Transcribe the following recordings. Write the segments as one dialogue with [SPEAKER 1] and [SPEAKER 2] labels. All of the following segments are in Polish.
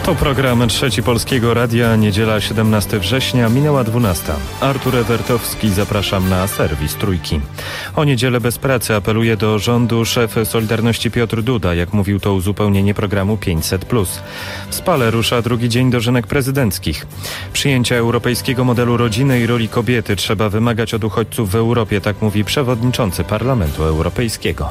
[SPEAKER 1] To program Trzeci Polskiego Radia, niedziela 17 września, minęła 12. Artur Ewertowski, zapraszam na serwis Trójki. O niedzielę bez pracy apeluje do rządu szef Solidarności Piotr Duda, jak mówił, to uzupełnienie programu 500+. W Spale rusza drugi dzień dożynek prezydenckich. Przyjęcia europejskiego modelu rodziny i roli kobiety trzeba wymagać od uchodźców w Europie, tak mówi przewodniczący Parlamentu Europejskiego.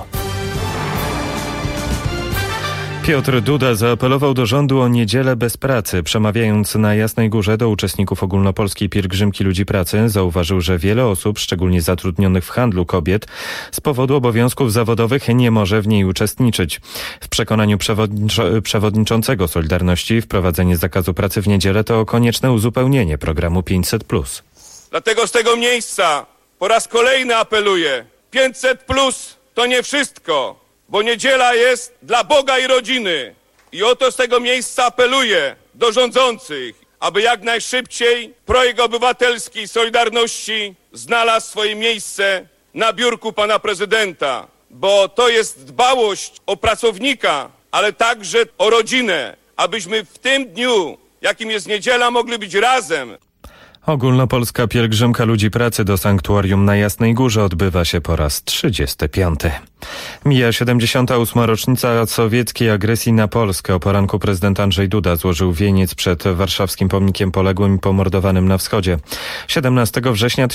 [SPEAKER 1] Piotr Duda zaapelował do rządu o niedzielę bez pracy. Przemawiając na Jasnej Górze do uczestników ogólnopolskiej pielgrzymki ludzi pracy, zauważył, że wiele osób, szczególnie zatrudnionych w handlu kobiet, z powodu obowiązków zawodowych nie może w niej uczestniczyć. W przekonaniu przewodniczącego Solidarności wprowadzenie zakazu pracy w niedzielę to konieczne uzupełnienie programu 500+.
[SPEAKER 2] Dlatego z tego miejsca po raz kolejny apeluję: 500+ to nie wszystko. Bo niedziela jest dla Boga i rodziny. I oto z tego miejsca apeluję do rządzących, aby jak najszybciej projekt obywatelski Solidarności znalazł swoje miejsce na biurku pana prezydenta. Bo to jest dbałość o pracownika, ale także o rodzinę. Abyśmy w tym dniu, jakim jest niedziela, mogli być razem.
[SPEAKER 1] Ogólnopolska pielgrzymka ludzi pracy do sanktuarium na Jasnej Górze odbywa się po raz 35. Mija 78. rocznica sowieckiej agresji na Polskę. O poranku prezydent Andrzej Duda złożył wieniec przed warszawskim pomnikiem poległym i pomordowanym na wschodzie. 17 września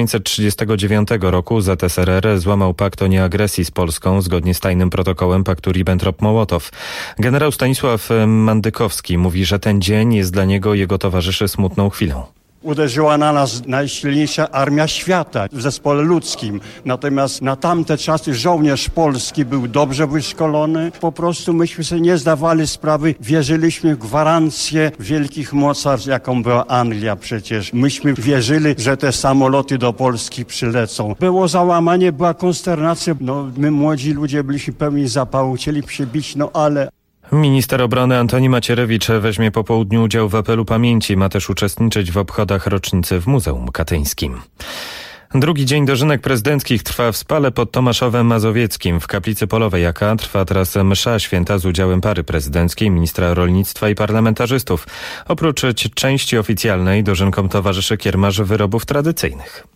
[SPEAKER 1] 1939 roku ZSRR złamał pakt o nieagresji z Polską zgodnie z tajnym protokołem paktu Ribbentrop-Mołotow. Generał Stanisław Mandykowski mówi, że ten dzień jest dla niego i jego towarzyszy smutną chwilą.
[SPEAKER 3] Uderzyła na nas najsilniejsza armia świata w zespole ludzkim. Natomiast na tamte czasy żołnierz polski był dobrze wyszkolony. Po prostu myśmy sobie nie zdawali sprawy. Wierzyliśmy w gwarancję wielkich mocarstw, jaką była Anglia przecież. Myśmy wierzyli, że te samoloty do Polski przylecą. Było załamanie, była konsternacja. My młodzi ludzie byliśmy pełni zapału, chcieli przybić, ale...
[SPEAKER 1] Minister obrony Antoni Macierewicz weźmie po południu udział w apelu pamięci. Ma też uczestniczyć w obchodach rocznicy w Muzeum Katyńskim. Drugi dzień dożynek prezydenckich trwa w Spale pod Tomaszowem Mazowieckim. W kaplicy polowej AK trwa teraz msza święta z udziałem pary prezydenckiej, ministra rolnictwa i parlamentarzystów. Oprócz części oficjalnej dożynkom towarzyszy kiermasz wyrobów tradycyjnych.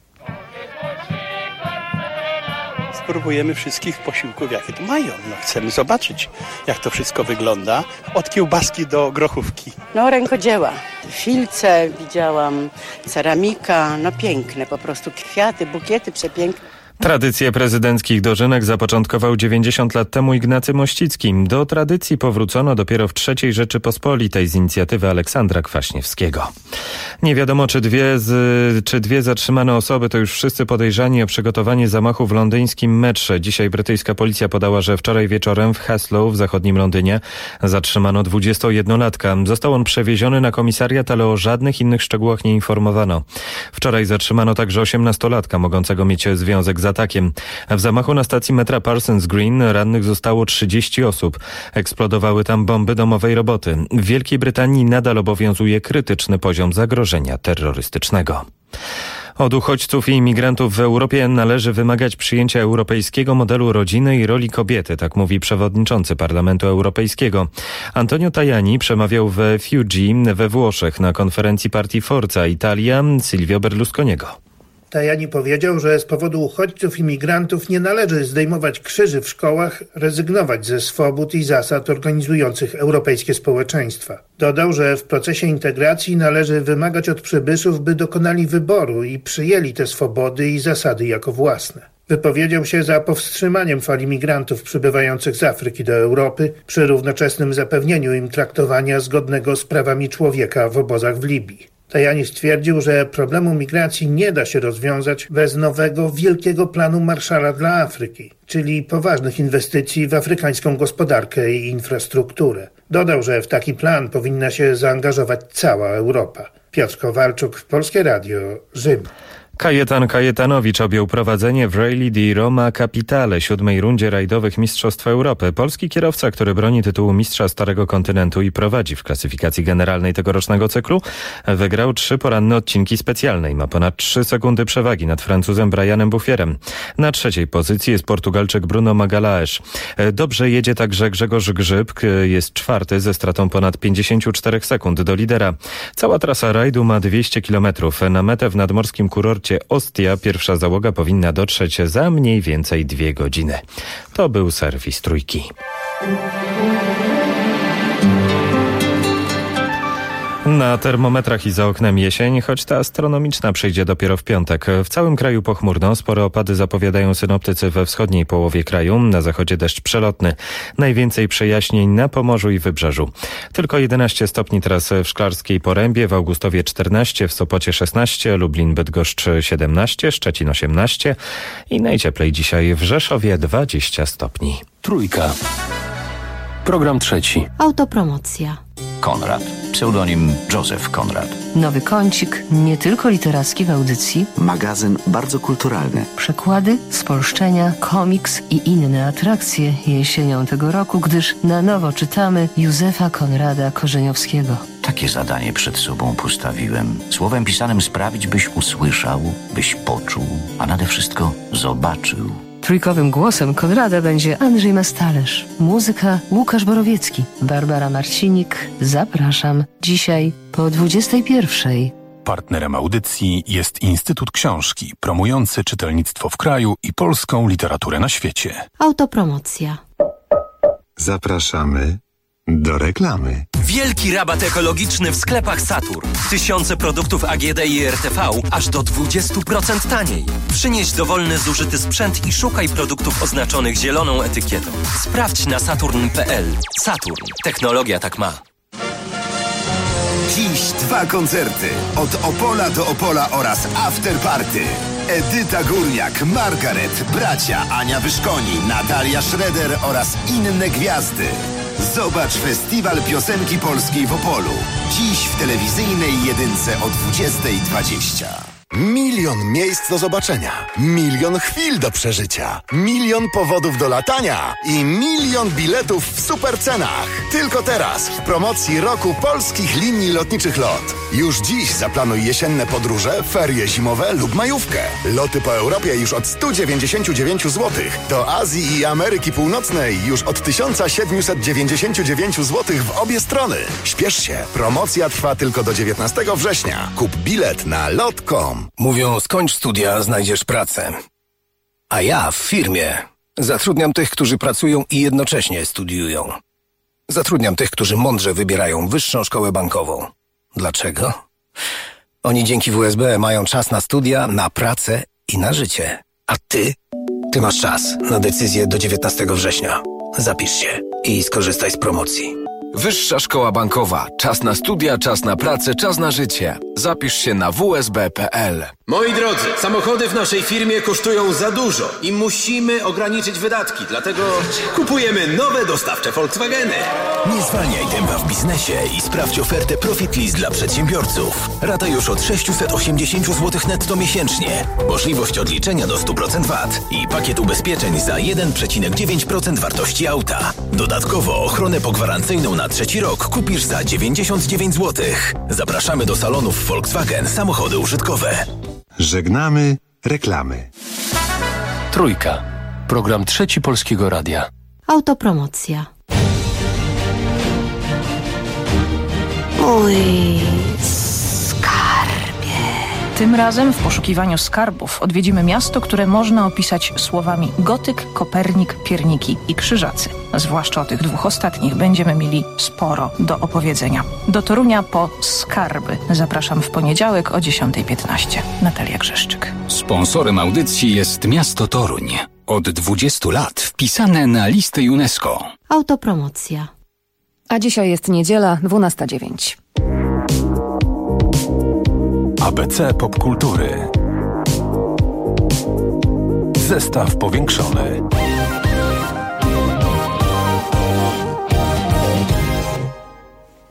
[SPEAKER 4] Spróbujemy wszystkich posiłków, jakie tu mają. Chcemy zobaczyć, jak to wszystko wygląda. Od kiełbaski do grochówki.
[SPEAKER 5] Rękodzieła. Filce widziałam, ceramika, piękne po prostu. Kwiaty, bukiety przepiękne.
[SPEAKER 1] Tradycję prezydenckich dożynek zapoczątkował 90 lat temu Ignacy Mościcki. Do tradycji powrócono dopiero w III Rzeczypospolitej z inicjatywy Aleksandra Kwaśniewskiego. Nie wiadomo, czy dwie zatrzymane osoby to już wszyscy podejrzani o przygotowanie zamachu w londyńskim metrze. Dzisiaj brytyjska policja podała, że wczoraj wieczorem w Hounslow w zachodnim Londynie zatrzymano 21-latka. Został on przewieziony na komisariat, ale o żadnych innych szczegółach nie informowano. Wczoraj zatrzymano także 18-latka mogącego mieć związek z atakiem. W zamachu na stacji metra Parsons Green rannych zostało 30 osób. Eksplodowały tam bomby domowej roboty. W Wielkiej Brytanii nadal obowiązuje krytyczny poziom zagrożenia terrorystycznego. Od uchodźców i imigrantów w Europie należy wymagać przyjęcia europejskiego modelu rodziny i roli kobiety, tak mówi przewodniczący Parlamentu Europejskiego. Antonio Tajani przemawiał w Fiuggi we Włoszech na konferencji partii Forza Italia Silvio Berlusconiego.
[SPEAKER 6] Tajani powiedział, że z powodu uchodźców i migrantów nie należy zdejmować krzyży w szkołach, rezygnować ze swobód i zasad organizujących europejskie społeczeństwa. Dodał, że w procesie integracji należy wymagać od przybyszów, by dokonali wyboru i przyjęli te swobody i zasady jako własne. Wypowiedział się za powstrzymaniem fali migrantów przybywających z Afryki do Europy przy równoczesnym zapewnieniu im traktowania zgodnego z prawami człowieka w obozach w Libii. Tajani stwierdził, że problemu migracji nie da się rozwiązać bez nowego, wielkiego planu Marshalla dla Afryki, czyli poważnych inwestycji w afrykańską gospodarkę i infrastrukturę. Dodał, że w taki plan powinna się zaangażować cała Europa. Piotr Kowalczuk, Polskie Radio, Rzym.
[SPEAKER 1] Kajetan Kajetanowicz objął prowadzenie w Rally di Roma Capitale, 7. rundzie rajdowych Mistrzostw Europy. Polski kierowca, który broni tytułu mistrza Starego Kontynentu i prowadzi w klasyfikacji generalnej tegorocznego cyklu, wygrał 3 poranne odcinki specjalnej. Ma ponad 3 sekundy przewagi nad Francuzem Brianem Buffierem. Na 3. pozycji jest Portugalczyk Bruno Magalhães. Dobrze jedzie także Grzegorz Grzyb, jest 4. ze stratą ponad 54 sekund do lidera. Cała trasa rajdu ma 200 km. Na metę w nadmorskim kurorcie Ostia pierwsza załoga powinna dotrzeć za mniej więcej 2 godziny. To był serwis Trójki. Na termometrach i za oknem jesień, choć ta astronomiczna przyjdzie dopiero w piątek. W całym kraju pochmurno, spore opady zapowiadają synoptycy we wschodniej połowie kraju, na zachodzie deszcz przelotny. Najwięcej przejaśnień na Pomorzu i Wybrzeżu. Tylko 11 stopni teraz w Szklarskiej Porębie, w Augustowie 14, w Sopocie 16, Lublin, Bydgoszcz 17, Szczecin 18 i najcieplej dzisiaj w Rzeszowie 20 stopni.
[SPEAKER 7] Trójka. Program 3.
[SPEAKER 8] Autopromocja.
[SPEAKER 9] Konrad. Pseudonim Józef Konrad.
[SPEAKER 10] Nowy kącik, nie tylko literacki w audycji.
[SPEAKER 9] Magazyn bardzo kulturalny.
[SPEAKER 10] Przekłady, spolszczenia, komiks i inne atrakcje jesienią tego roku, gdyż na nowo czytamy Józefa Konrada Korzeniowskiego.
[SPEAKER 9] Takie zadanie przed sobą postawiłem. Słowem pisanym sprawić, byś usłyszał, byś poczuł, a nade wszystko zobaczył.
[SPEAKER 10] Trójkowym głosem Konrada będzie Andrzej Mastalerz. Muzyka Łukasz Borowiecki. Barbara Marcinik. Zapraszam. Dzisiaj po 21:00.
[SPEAKER 7] Partnerem audycji jest Instytut Książki, promujący czytelnictwo w kraju i polską literaturę na świecie.
[SPEAKER 8] Autopromocja.
[SPEAKER 11] Zapraszamy do reklamy.
[SPEAKER 12] Wielki rabat ekologiczny w sklepach Saturn. Tysiące produktów AGD i RTV aż do 20% taniej. Przynieś dowolny zużyty sprzęt i szukaj produktów oznaczonych zieloną etykietą. Sprawdź na saturn.pl. Saturn. Technologia tak ma.
[SPEAKER 13] Dziś 2 koncerty. Od Opola do Opola oraz Afterparty. Edyta Górniak, Margaret, bracia Ania Wyszkoni, Natalia Schroeder oraz inne gwiazdy. Zobacz Festiwal Piosenki Polskiej w Opolu. Dziś w telewizyjnej jedynce o 20:20.
[SPEAKER 14] 1 000 000 miejsc do zobaczenia, 1 000 000 chwil do przeżycia, 1 000 000 powodów do latania i 1 000 000 biletów w super cenach. Tylko teraz w promocji roku polskich linii lotniczych LOT. Już dziś zaplanuj jesienne podróże, ferie zimowe lub majówkę. Loty po Europie już od 199 zł. Do Azji i Ameryki Północnej już od 1799 zł w obie strony. Śpiesz się, promocja trwa tylko do 19 września. Kup bilet na lot.com.
[SPEAKER 15] Mówią, skończ studia, znajdziesz pracę. A ja w firmie zatrudniam tych, którzy pracują i jednocześnie studiują. Zatrudniam tych, którzy mądrze wybierają wyższą szkołę bankową. Dlaczego? Oni dzięki WSB mają czas na studia, na pracę i na życie. A ty? Ty masz czas na decyzję do 19 września. Zapisz się i skorzystaj z promocji.
[SPEAKER 16] Wyższa szkoła bankowa. Czas na studia, czas na pracę, czas na życie. Zapisz się na wsb.pl.
[SPEAKER 17] Moi drodzy, samochody w naszej firmie kosztują za dużo i musimy ograniczyć wydatki, dlatego kupujemy nowe dostawcze Volkswageny.
[SPEAKER 18] Nie zwalniaj tempa w biznesie i sprawdź ofertę Profit Lease dla przedsiębiorców. Rata już od 680 zł netto miesięcznie. Możliwość odliczenia do 100% VAT i pakiet ubezpieczeń za 1,9% wartości auta. Dodatkowo ochronę pogwarancyjną na 3. rok kupisz za 99 zł. Zapraszamy do salonów Volkswagen Samochody Użytkowe.
[SPEAKER 11] Żegnamy reklamy.
[SPEAKER 7] Trójka. Program 3 Polskiego Radia.
[SPEAKER 8] Autopromocja. Mój skarbie.
[SPEAKER 19] Tym razem w poszukiwaniu skarbów odwiedzimy miasto, które można opisać słowami gotyk, Kopernik, pierniki i krzyżacy. Zwłaszcza o tych 2 ostatnich będziemy mieli sporo do opowiedzenia. Do Torunia po skarby. Zapraszam w poniedziałek o 10:15. Natalia Grzeszczyk.
[SPEAKER 20] Sponsorem audycji jest miasto Toruń. Od 20 lat wpisane na listę UNESCO.
[SPEAKER 8] Autopromocja.
[SPEAKER 21] A dzisiaj jest niedziela, 12:09.
[SPEAKER 7] ABC Popkultury. Zestaw powiększony.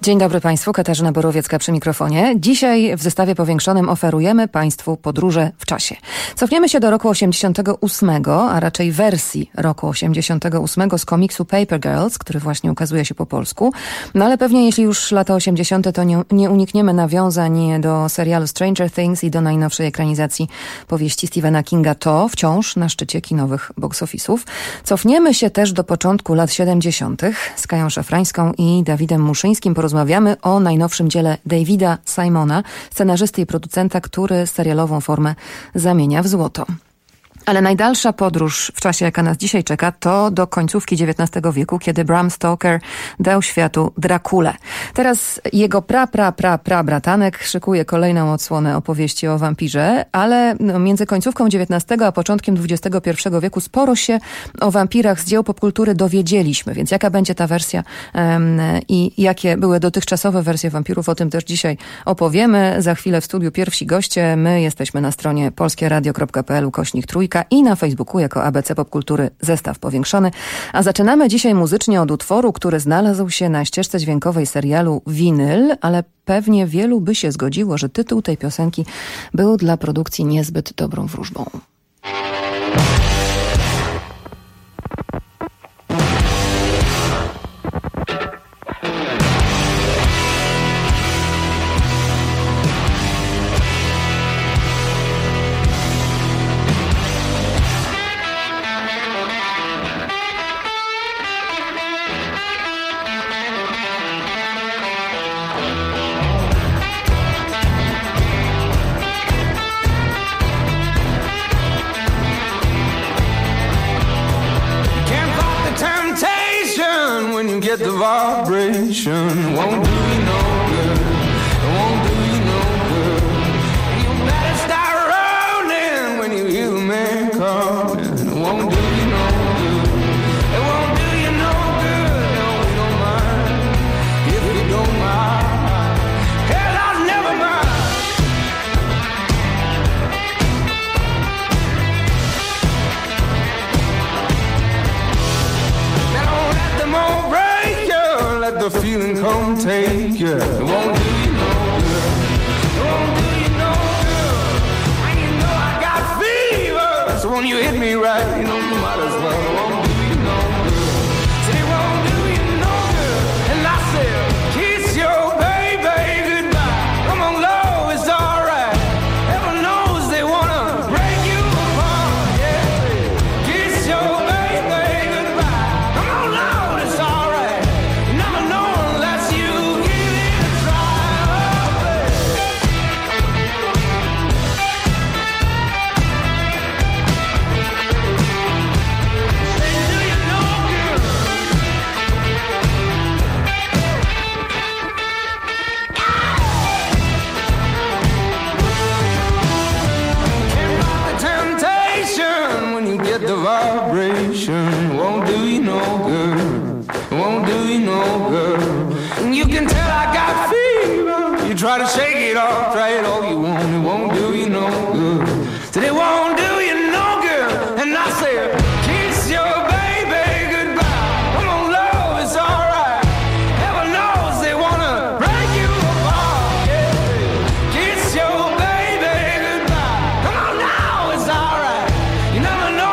[SPEAKER 21] Dzień dobry Państwu, Katarzyna Borowiecka przy mikrofonie. Dzisiaj w zestawie powiększonym oferujemy Państwu podróże w czasie. Cofniemy się do roku 88, a raczej wersji roku 88 z komiksu Paper Girls, który właśnie ukazuje się po polsku. No ale pewnie jeśli już lata 80, to nie unikniemy nawiązań do serialu Stranger Things i do najnowszej ekranizacji powieści Stephena Kinga To wciąż na szczycie kinowych box office'ów. Cofniemy się też do początku lat 70. z Kają Szafrańską i Dawidem Muszyńskim porozmawiamy o najnowszym dziele Davida Simona, scenarzysty i producenta, który serialową formę zamienia w złoto. Ale najdalsza podróż w czasie, jaka nas dzisiaj czeka, to do końcówki XIX wieku, kiedy Bram Stoker dał światu Drakulę. Teraz jego bratanek szykuje kolejną odsłonę opowieści o wampirze, ale między końcówką XIX a początkiem XXI wieku sporo się o wampirach z dzieł popkultury dowiedzieliśmy, więc jaka będzie ta wersja i jakie były dotychczasowe wersje wampirów, o tym też dzisiaj opowiemy. Za chwilę w studiu pierwsi goście. My jesteśmy na stronie polskieradio.pl/3 i na Facebooku jako ABC Popkultury zestaw powiększony. A zaczynamy dzisiaj muzycznie od utworu, który znalazł się na ścieżce dźwiękowej serialu Winyl, ale pewnie wielu by się zgodziło, że tytuł tej piosenki był dla produkcji niezbyt dobrą wróżbą.
[SPEAKER 2] Get the vibration, won't do you no good, won't do you no good. You better start rolling when you hear the man calling, won't do you no good, it won't do you no good, no, we don't mind, if you don't mind, hell, I'll never mind. Now don't let them all break. Let the feeling come take you. It won't do you no good. It won't do you no good. When you know I got fever, so when you hit me right, you know you might as well. It won't do you no good. It won't do you no good. And I said, kiss your baby goodbye. Come on, love, it's alright. Heaven knows they wanna break you apart. Yeah, kiss your baby goodbye. Come on, love, it's alright. The vibration won't do you no good, won't do you no good. You can tell I got fever. You try to shake it off, try it all you want, it won't do you no good. Said it won't do you no good, and I said, kiss your baby goodbye. Come on, love, it's alright. Heaven knows they wanna break you apart. Yeah. Kiss your baby goodbye. Come on now, it's alright. You never know.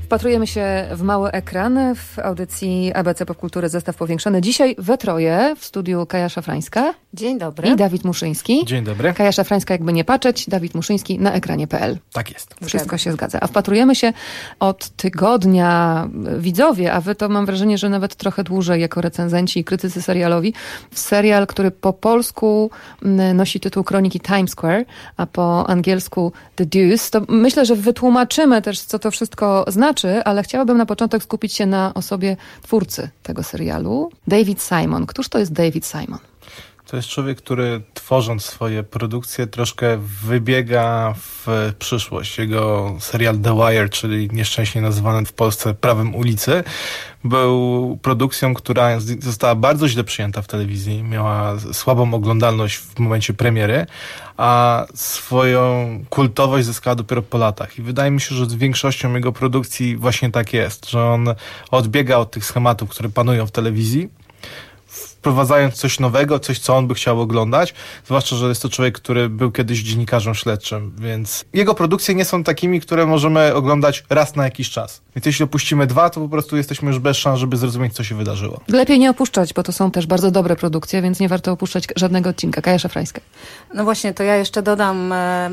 [SPEAKER 21] Wpatrujemy się w mały ekran w audycji ABC Popkultury Zestaw Powiększony. Dzisiaj we troje w studiu Kaja Szafrańska.
[SPEAKER 3] Dzień dobry.
[SPEAKER 21] I Dawid Muszyński.
[SPEAKER 22] Dzień dobry.
[SPEAKER 21] Kaja Szafrańska, jakby nie patrzeć, Dawid Muszyński na ekranie.pl.
[SPEAKER 22] Tak jest.
[SPEAKER 21] Wszystko się zgadza. A wpatrujemy się od tygodnia, widzowie, a wy to mam wrażenie, że nawet trochę dłużej jako recenzenci i krytycy serialowi, w serial, który po polsku nosi tytuł Kroniki Times Square, a po angielsku The Deuce. To myślę, że wytłumaczymy też, co to wszystko znaczy, ale chciałabym na początek skupić się na osobie twórcy tego serialu. David Simon. Któż to jest David Simon?
[SPEAKER 22] To jest człowiek, który tworząc swoje produkcje troszkę wybiega w przyszłość. Jego serial The Wire, czyli nieszczęśnie nazywany w Polsce Prawem ulicy, był produkcją, która została bardzo źle przyjęta w telewizji. Miała słabą oglądalność w momencie premiery, a swoją kultowość zyskała dopiero po latach. I wydaje mi się, że z większością jego produkcji właśnie tak jest, że on odbiega od tych schematów, które panują w telewizji, wprowadzając coś nowego, coś, co on by chciał oglądać, zwłaszcza, że jest to człowiek, który był kiedyś dziennikarzem śledczym, więc jego produkcje nie są takimi, które możemy oglądać raz na jakiś czas. Więc jeśli opuścimy 2, to po prostu jesteśmy już bez szans, żeby zrozumieć, co się wydarzyło.
[SPEAKER 21] Lepiej nie opuszczać, bo to są też bardzo dobre produkcje, więc nie warto opuszczać żadnego odcinka. Kaja Szafrańska.
[SPEAKER 3] No właśnie, to ja jeszcze dodam,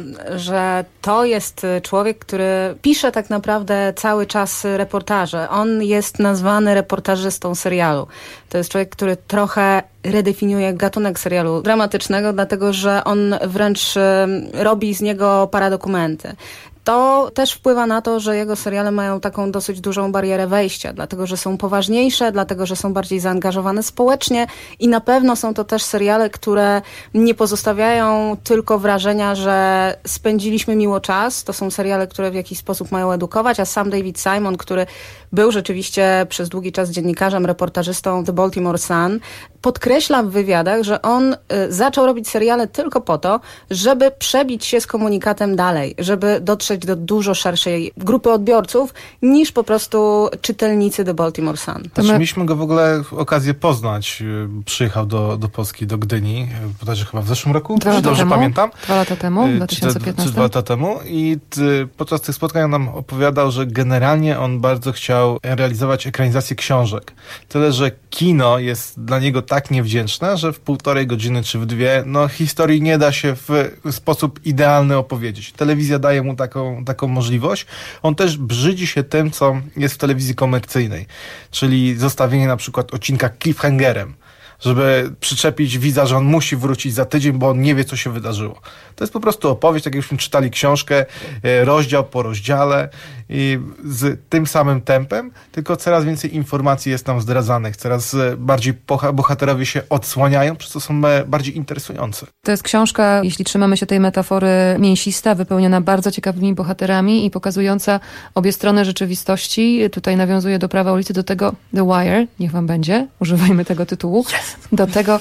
[SPEAKER 3] że to jest człowiek, który pisze tak naprawdę cały czas reportaże. On jest nazwany reportażystą serialu. To jest człowiek, który trochę redefiniuje gatunek serialu dramatycznego, dlatego że on wręcz robi z niego paradokumenty. To też wpływa na to, że jego seriale mają taką dosyć dużą barierę wejścia, dlatego że są poważniejsze, dlatego że są bardziej zaangażowane społecznie i na pewno są to też seriale, które nie pozostawiają tylko wrażenia, że spędziliśmy miło czas. To są seriale, które w jakiś sposób mają edukować, a sam David Simon, który był rzeczywiście przez długi czas dziennikarzem, reportażystą The Baltimore Sun, podkreśla w wywiadach, że on zaczął robić seriale tylko po to, żeby przebić się z komunikatem dalej, żeby dotrzeć do dużo szerszej grupy odbiorców niż po prostu czytelnicy The Baltimore Sun.
[SPEAKER 22] Znaczy, mieliśmy go w ogóle okazję poznać. Przyjechał do Polski, do Gdyni, bodajże chyba w zeszłym roku, dobrze pamiętam.
[SPEAKER 21] 2 lata temu, 2015.
[SPEAKER 22] 2 lata temu i podczas tych spotkań on nam opowiadał, że generalnie on bardzo chciał realizować ekranizację książek. Tyle, że kino jest dla niego tak niewdzięczne, że w 1,5 godziny czy w 2, historii nie da się w sposób idealny opowiedzieć. Telewizja daje mu taką możliwość. On też brzydzi się tym, co jest w telewizji komercyjnej, czyli zostawienie na przykład odcinka cliffhangerem, żeby przyczepić widza, że on musi wrócić za tydzień, bo on nie wie, co się wydarzyło. To jest po prostu opowieść, tak jakbyśmy czytali książkę, rozdział po rozdziale i z tym samym tempem, tylko coraz więcej informacji jest nam zdradzanych, coraz bardziej bohaterowie się odsłaniają, przez co są bardziej interesujące.
[SPEAKER 21] To jest książka, jeśli trzymamy się tej metafory, mięsista, wypełniona bardzo ciekawymi bohaterami i pokazująca obie strony rzeczywistości. Tutaj nawiązuje do Prawa ulicy, do tego The Wire, niech wam będzie, używajmy tego tytułu, do tego,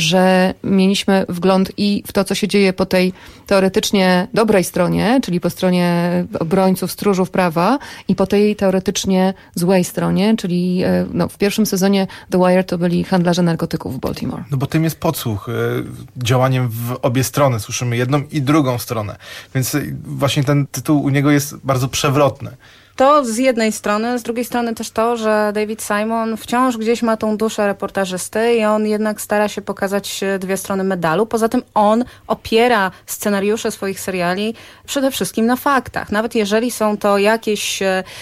[SPEAKER 21] że mieliśmy wgląd i w to, co się dzieje po tej teoretycznie dobrej stronie, czyli po stronie obrońców, stróżów prawa i po tej teoretycznie złej stronie, czyli w pierwszym sezonie The Wire to byli handlarze narkotyków w Baltimore.
[SPEAKER 22] No bo tym jest podsłuch, działaniem w obie strony. Słyszymy jedną i drugą stronę. Więc właśnie ten tytuł u niego jest bardzo przewrotny.
[SPEAKER 3] To z jednej strony, z drugiej strony też to, że David Simon wciąż gdzieś ma tą duszę reportażysty i on jednak stara się pokazać 2 strony medalu. Poza tym on opiera scenariusze swoich seriali przede wszystkim na faktach. Nawet jeżeli są to jakieś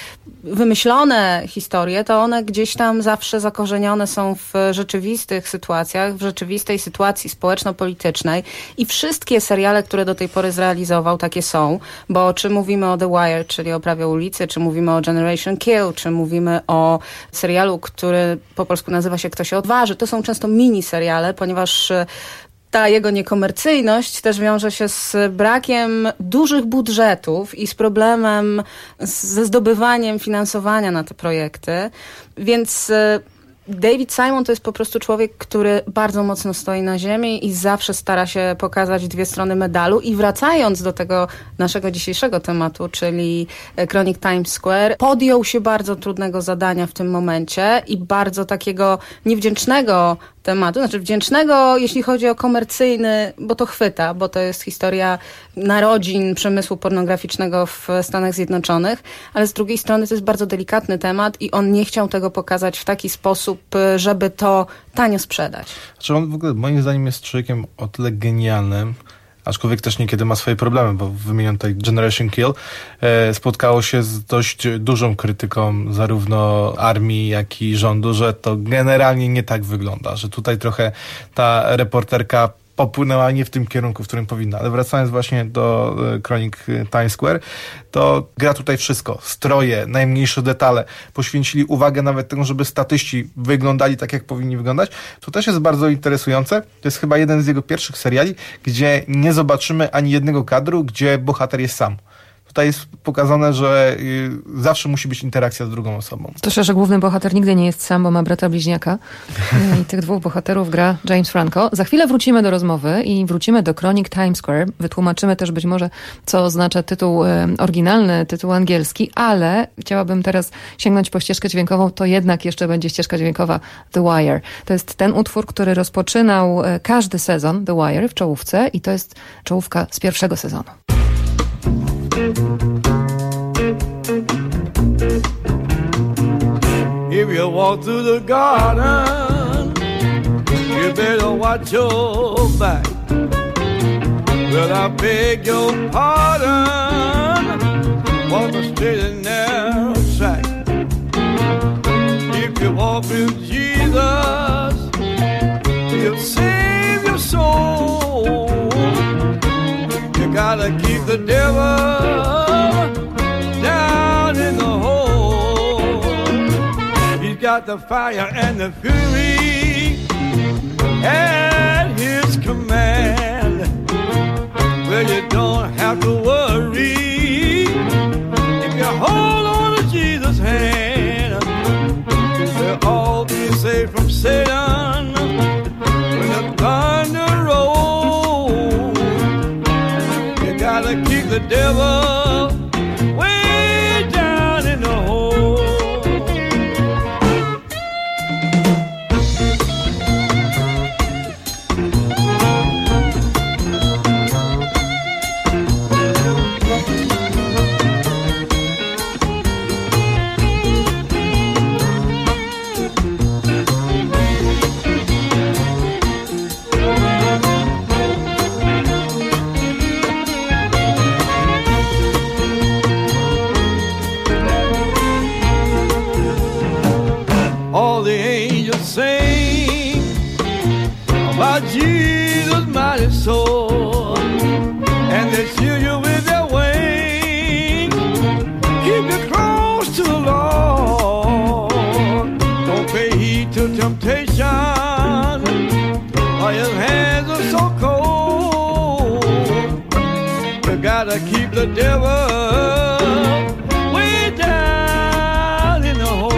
[SPEAKER 3] wymyślone historie, to one gdzieś tam zawsze zakorzenione są w rzeczywistych sytuacjach, w rzeczywistej sytuacji społeczno-politycznej i wszystkie seriale, które do tej pory zrealizował, takie są, bo czy mówimy o The Wire, czyli o Prawie ulicy, czy mówimy o Generation Kill, czy mówimy o serialu, który po polsku nazywa się Kto się odważy. To są często mini seriale, ponieważ ta jego niekomercyjność też wiąże się z brakiem dużych budżetów i z problemem ze zdobywaniem finansowania na te projekty. Więc David Simon to jest po prostu człowiek, który bardzo mocno stoi na ziemi i zawsze stara się pokazać 2 strony medalu. I wracając do tego naszego dzisiejszego tematu, czyli Kronik Times Square, podjął się bardzo trudnego zadania w tym momencie i bardzo takiego niewdzięcznego tematu. Znaczy wdzięcznego, jeśli chodzi o komercyjny, bo to chwyta, bo to jest historia narodzin przemysłu pornograficznego w Stanach Zjednoczonych, ale z drugiej strony to jest bardzo delikatny temat i on nie chciał tego pokazać w taki sposób, żeby to tanio sprzedać.
[SPEAKER 22] Znaczy on w ogóle moim zdaniem jest człowiekiem o tyle genialnym, aczkolwiek też niekiedy ma swoje problemy, bo wymieniam tutaj Generation Kill, spotkało się z dość dużą krytyką zarówno armii, jak i rządu, że to generalnie nie tak wygląda, że tutaj trochę ta reporterka popłynęła nie w tym kierunku, w którym powinna. Ale wracając właśnie do kronik Times Square, to gra tutaj wszystko. Stroje, najmniejsze detale. Poświęcili uwagę nawet temu, żeby statyści wyglądali tak, jak powinni wyglądać. To też jest bardzo interesujące. To jest chyba jeden z jego pierwszych seriali, gdzie nie zobaczymy ani jednego kadru, gdzie bohater jest sam. Tutaj jest pokazane, że zawsze musi być interakcja z drugą osobą.
[SPEAKER 21] To że główny bohater nigdy nie jest sam, bo ma brata bliźniaka. I tych dwóch bohaterów gra James Franco. Za chwilę wrócimy do rozmowy i wrócimy do kronik Times Square. Wytłumaczymy też być może, co oznacza tytuł oryginalny, tytuł angielski, ale chciałabym teraz sięgnąć po ścieżkę dźwiękową. To jednak jeszcze będzie ścieżka dźwiękowa The Wire. To jest ten utwór, który rozpoczynał każdy sezon The Wire w czołówce i to jest czołówka z pierwszego sezonu.
[SPEAKER 2] If you walk through the garden, you better watch your back. Well, I beg your pardon, walk a straight and narrow track. If you walk with Jesus, he'll save your soul. You gotta keep the devil down in the hole. He's got the fire and the fury at his command. Well, you don't have to worry if you hold on to Jesus' hand. We'll all be safe from Satan when the thunder rolls. You gotta keep the devil way down in the hole. All the angels sing about Jesus' mighty sword, and they shield you with their wings, keep you close to the Lord. Don't pay heed to temptation, or his hands are so cold. You gotta keep the devil way down in the hole.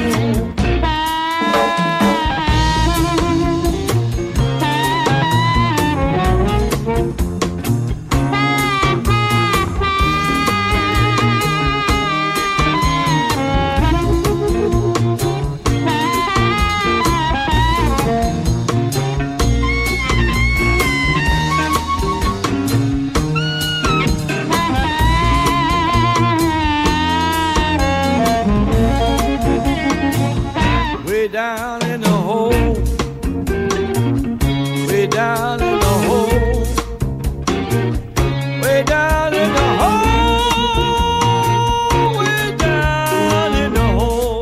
[SPEAKER 2] Way down in the hole, way down in the hole, way down in the hole, way down in the hole.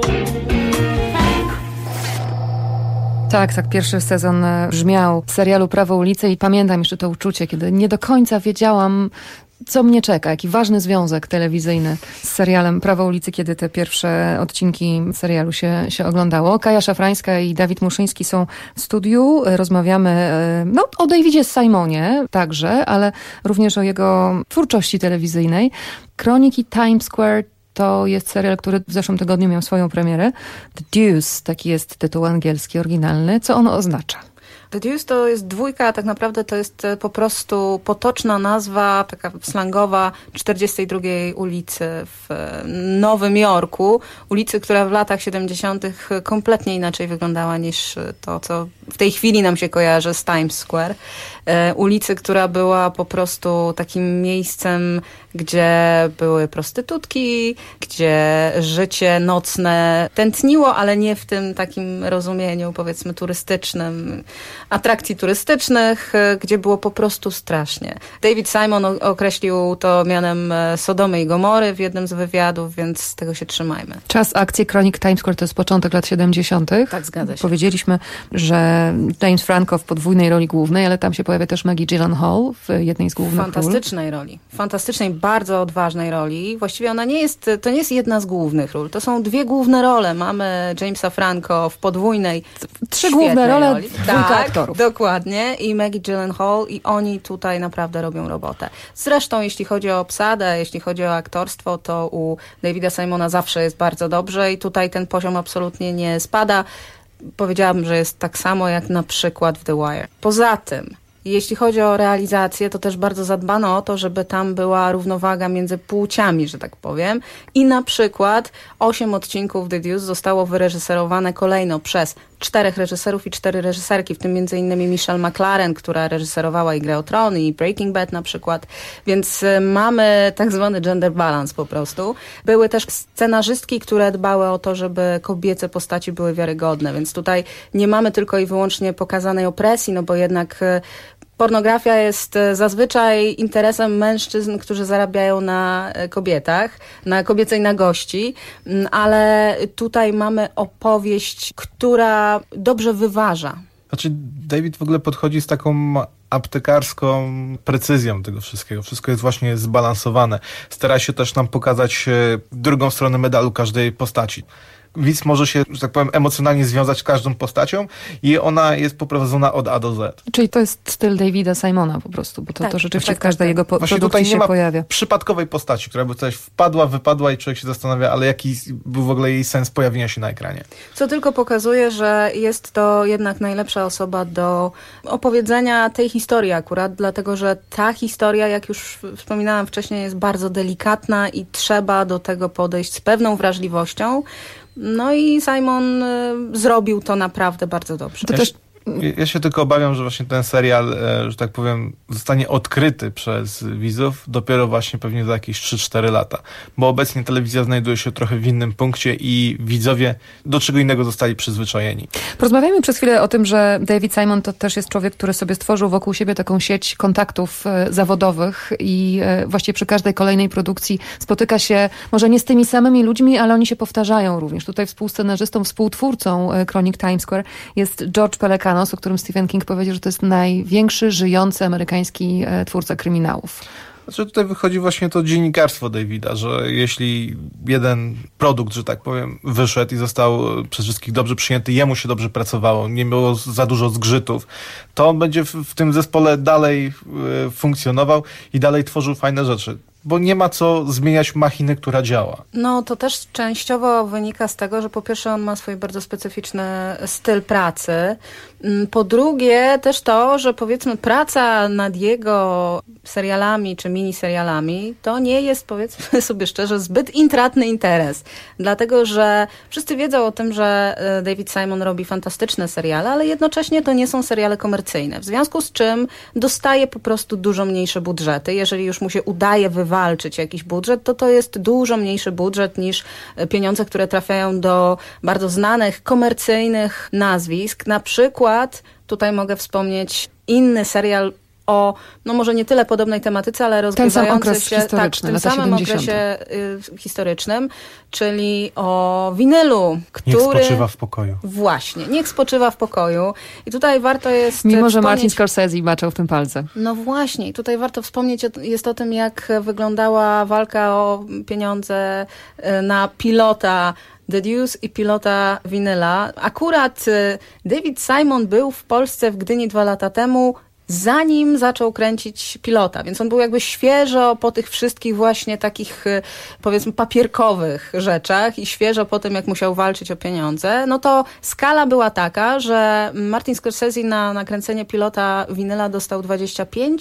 [SPEAKER 21] Tak, pierwszy sezon brzmiał w serialu Prawo ulicy i pamiętam jeszcze to uczucie, kiedy nie do końca wiedziałam, co mnie czeka, jaki ważny związek telewizyjny z serialem Prawo ulicy, kiedy te pierwsze odcinki serialu się oglądało. Kaja Szafrańska i Dawid Muszyński są w studiu. Rozmawiamy o Davidzie Simonie także, ale również o jego twórczości telewizyjnej. Kroniki Times Square to jest serial, który w zeszłym tygodniu miał swoją premierę. The Deuce, taki jest tytuł angielski, oryginalny. Co ono oznacza?
[SPEAKER 3] The Deuce to jest dwójka, a tak naprawdę to jest po prostu potoczna nazwa, taka slangowa 42 ulicy w Nowym Jorku. Ulicy, która w latach 70. kompletnie inaczej wyglądała niż to, co w tej chwili nam się kojarzy z Times Square, ulicy, która była po prostu takim miejscem, gdzie były prostytutki, gdzie życie nocne tętniło, ale nie w tym takim rozumieniu, powiedzmy, turystycznym, atrakcji turystycznych, gdzie było po prostu strasznie. David Simon określił to mianem Sodomy i Gomory w jednym z wywiadów, więc z tego się trzymajmy.
[SPEAKER 21] Czas akcji Kronik Times Square to jest początek lat 70.
[SPEAKER 3] Tak, zgadza się.
[SPEAKER 21] Powiedzieliśmy, że James Franco w podwójnej roli głównej, ale tam się pojawia też Maggie Gyllenhaal w jednej z głównych
[SPEAKER 3] fantastycznej roli. Fantastycznej, bardzo odważnej roli. Właściwie to nie jest jedna z głównych ról. To są dwie główne role. Mamy Jamesa Franco w podwójnej,
[SPEAKER 21] trzy główne role,
[SPEAKER 3] roli.
[SPEAKER 21] Dwójka aktorów.
[SPEAKER 3] Dokładnie. I Maggie Gyllenhaal i oni tutaj naprawdę robią robotę. Zresztą jeśli chodzi o obsadę, jeśli chodzi o aktorstwo, to u Davida Simona zawsze jest bardzo dobrze i tutaj ten poziom absolutnie nie spada. Powiedziałabym, że jest tak samo jak na przykład w The Wire. Poza tym, jeśli chodzi o realizację, to też bardzo zadbano o to, żeby tam była równowaga między płciami, że tak powiem. I na przykład 8 odcinków The Deuce zostało wyreżyserowane kolejno przez 4 reżyserów i 4 reżyserki, w tym m.in. Michelle McLaren, która reżyserowała i Grę o Tron i Breaking Bad na przykład. Więc mamy tak zwany gender balance po prostu. Były też scenarzystki, które dbały o to, żeby kobiece postaci były wiarygodne. Więc tutaj nie mamy tylko i wyłącznie pokazanej opresji, no bo jednak pornografia jest zazwyczaj interesem mężczyzn, którzy zarabiają na kobietach, na kobiecej nagości, ale tutaj mamy opowieść, która dobrze wyważa.
[SPEAKER 22] Znaczy, David w ogóle podchodzi z taką aptekarską precyzją tego wszystkiego. Wszystko jest właśnie zbalansowane. Stara się też nam pokazać drugą stronę medalu każdej postaci. Widz może się, że tak powiem, emocjonalnie związać z każdą postacią i ona jest poprowadzona od A do Z.
[SPEAKER 21] Czyli to jest styl Davida Simona po prostu, bo to rzeczywiście w każdej jego produkcji się pojawia.
[SPEAKER 22] Przypadkowej postaci, która by coś wpadła, wypadła i człowiek się zastanawia, ale jaki był w ogóle jej sens pojawienia się na ekranie.
[SPEAKER 3] Co tylko pokazuje, że jest to jednak najlepsza osoba do opowiedzenia tej historii akurat, dlatego że ta historia, jak już wspominałam wcześniej, jest bardzo delikatna i trzeba do tego podejść z pewną wrażliwością. No i Simon zrobił to naprawdę bardzo dobrze.
[SPEAKER 22] Ja się tylko obawiam, że właśnie ten serial, że tak powiem, zostanie odkryty przez widzów dopiero właśnie pewnie za jakieś 3-4 lata. Bo obecnie telewizja znajduje się trochę w innym punkcie i widzowie do czego innego zostali przyzwyczajeni.
[SPEAKER 21] Porozmawiajmy przez chwilę o tym, że David Simon to też jest człowiek, który sobie stworzył wokół siebie taką sieć kontaktów zawodowych i właściwie przy każdej kolejnej produkcji spotyka się może nie z tymi samymi ludźmi, ale oni się powtarzają również. Tutaj współscenarzystą, współtwórcą Kronik Times Square jest George Pelecanos, o którym Stephen King powiedział, że to jest największy żyjący amerykański twórca kryminałów.
[SPEAKER 22] Znaczy tutaj wychodzi właśnie to dziennikarstwo Davida, że jeśli jeden produkt, że tak powiem, wyszedł i został przez wszystkich dobrze przyjęty, jemu się dobrze pracowało, nie było za dużo zgrzytów, to on będzie w tym zespole dalej funkcjonował i dalej tworzył fajne rzeczy. Bo nie ma co zmieniać machiny, która działa.
[SPEAKER 3] No to też częściowo wynika z tego, że po pierwsze on ma swój bardzo specyficzny styl pracy. Po drugie też to, że powiedzmy praca nad jego serialami czy miniserialami to nie jest, powiedzmy sobie szczerze, zbyt intratny interes. Dlatego, że wszyscy wiedzą o tym, że David Simon robi fantastyczne seriale, ale jednocześnie to nie są seriale komercyjne. W związku z czym dostaje po prostu dużo mniejsze budżety. Jeżeli już mu się udaje wywalczyć jakiś budżet, to jest dużo mniejszy budżet niż pieniądze, które trafiają do bardzo znanych, komercyjnych nazwisk. Na przykład tutaj mogę wspomnieć inny serial o, no może nie tyle podobnej tematyce, ale rozgrywający się w tym samym okresie historycznym, czyli o winylu, który...
[SPEAKER 22] Niech spoczywa w pokoju.
[SPEAKER 3] Właśnie, niech spoczywa w pokoju. I tutaj warto jest
[SPEAKER 21] Mimo, że Martin Scorsese maczał w tym palce.
[SPEAKER 3] No właśnie, i tutaj warto wspomnieć jest o tym, jak wyglądała walka o pieniądze na pilota The Deuce i pilota winyla. Akurat David Simon był w Polsce w Gdyni 2 lata temu, zanim zaczął kręcić pilota, więc on był jakby świeżo po tych wszystkich właśnie takich, powiedzmy, papierkowych rzeczach i świeżo po tym, jak musiał walczyć o pieniądze, no to skala była taka, że Martin Scorsese na nakręcenie pilota winyla dostał 25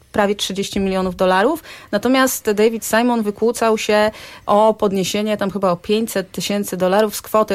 [SPEAKER 3] prawie $30 milionów. Natomiast David Simon wykłócał się o podniesienie tam chyba o $500,000 z kwoty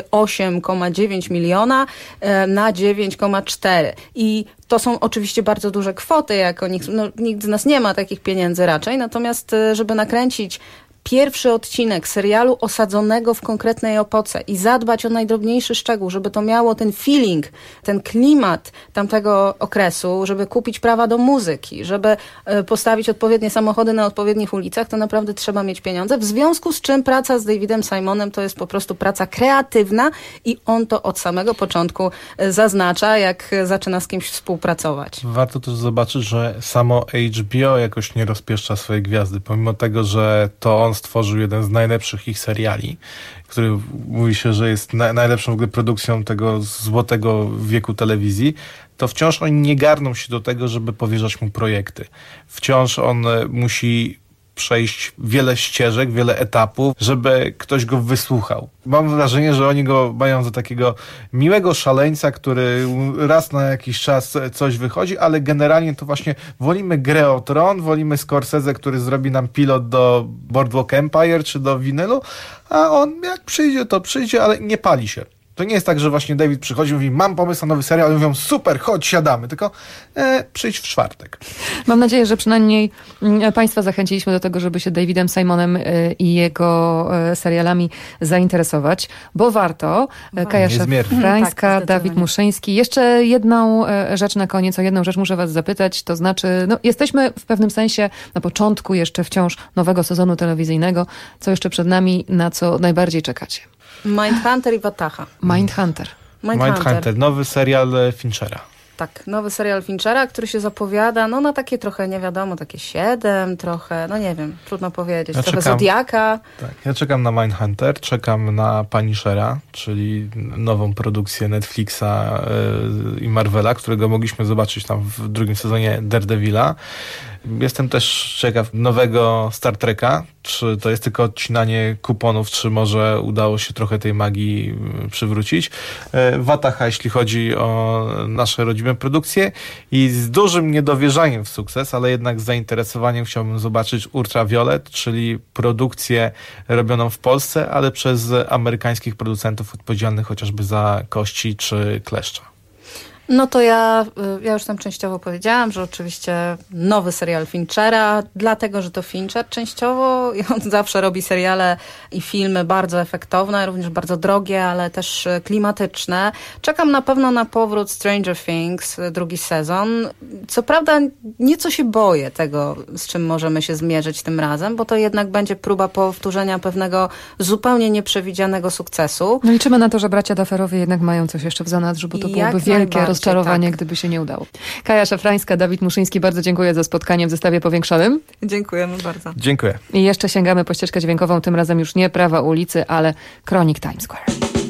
[SPEAKER 3] 8,9 miliona na 9,4. I to są oczywiście bardzo duże kwoty, jak o nich, nikt z nas nie ma takich pieniędzy raczej, natomiast żeby nakręcić pierwszy odcinek serialu osadzonego w konkretnej epoce i zadbać o najdrobniejszy szczegół, żeby to miało ten feeling, ten klimat tamtego okresu, żeby kupić prawa do muzyki, żeby postawić odpowiednie samochody na odpowiednich ulicach, to naprawdę trzeba mieć pieniądze. W związku z czym praca z Davidem Simonem to jest po prostu praca kreatywna i on to od samego początku zaznacza, jak zaczyna z kimś współpracować.
[SPEAKER 22] Warto też zobaczyć, że samo HBO jakoś nie rozpieszcza swojej gwiazdy, pomimo tego, że to on stworzył jeden z najlepszych ich seriali, który mówi się, że jest najlepszą w ogóle produkcją tego złotego wieku telewizji, to wciąż oni nie garną się do tego, żeby powierzać mu projekty. Wciąż on musi przejść wiele ścieżek, wiele etapów, żeby ktoś go wysłuchał. Mam wrażenie, że oni go mają za takiego miłego szaleńca, który raz na jakiś czas coś wychodzi, ale generalnie to właśnie wolimy grę o tron, wolimy Scorsese, który zrobi nam pilot do Boardwalk Empire czy do winylu, a on jak przyjdzie, to przyjdzie, ale nie pali się. To nie jest tak, że właśnie David przychodzi i mówi, mam pomysł na nowy serial, oni mówią, super, chodź, siadamy, tylko przyjdź w czwartek.
[SPEAKER 21] Mam nadzieję, że przynajmniej Państwa zachęciliśmy do tego, żeby się Davidem Simonem i jego serialami zainteresować, bo warto. Kaja Szafrańska, tak, Dawid Muszyński. Jeszcze jedną rzecz na koniec, o jedną rzecz muszę was zapytać, to znaczy, jesteśmy w pewnym sensie na początku jeszcze wciąż nowego sezonu telewizyjnego. Co jeszcze przed nami, na co najbardziej czekacie?
[SPEAKER 3] Mindhunter i Wataha.
[SPEAKER 21] Mindhunter.
[SPEAKER 22] Nowy serial Finchera.
[SPEAKER 3] Tak, nowy serial Finchera, który się zapowiada, na takie trochę, nie wiadomo, takie 7, trochę, nie wiem, trudno powiedzieć, trochę Zodiaka.
[SPEAKER 22] Tak, ja czekam na Mindhunter, czekam na Punishera, czyli nową produkcję Netflixa i Marvela, którego mogliśmy zobaczyć tam w drugim sezonie Daredevila. Jestem też ciekaw nowego Star Treka, czy to jest tylko odcinanie kuponów, czy może udało się trochę tej magii przywrócić. Wataha, jeśli chodzi o nasze rodzime produkcje i z dużym niedowierzaniem w sukces, ale jednak z zainteresowaniem chciałbym zobaczyć Ultraviolet, czyli produkcję robioną w Polsce, ale przez amerykańskich producentów odpowiedzialnych chociażby za Kości czy Kleszcza.
[SPEAKER 3] No to ja już tam częściowo powiedziałam, że oczywiście nowy serial Finchera, dlatego, że to Fincher częściowo i on zawsze robi seriale i filmy bardzo efektowne, również bardzo drogie, ale też klimatyczne. Czekam na pewno na powrót Stranger Things, drugi sezon. Co prawda nieco się boję tego, z czym możemy się zmierzyć tym razem, bo to jednak będzie próba powtórzenia pewnego zupełnie nieprzewidzianego sukcesu.
[SPEAKER 21] No liczymy na to, że bracia Dufferowie jednak mają coś jeszcze w zanadrzu, bo to byłoby wielkie rozczarowanie, tak, gdyby się nie udało. Kaja Szafrańska, Dawid Muszyński, bardzo dziękuję za spotkanie w zestawie powiększonym.
[SPEAKER 3] Dziękujemy bardzo.
[SPEAKER 22] Dziękuję.
[SPEAKER 21] I jeszcze sięgamy po ścieżkę dźwiękową, tym razem już nie Prawa ulicy, ale Kronik Times Square.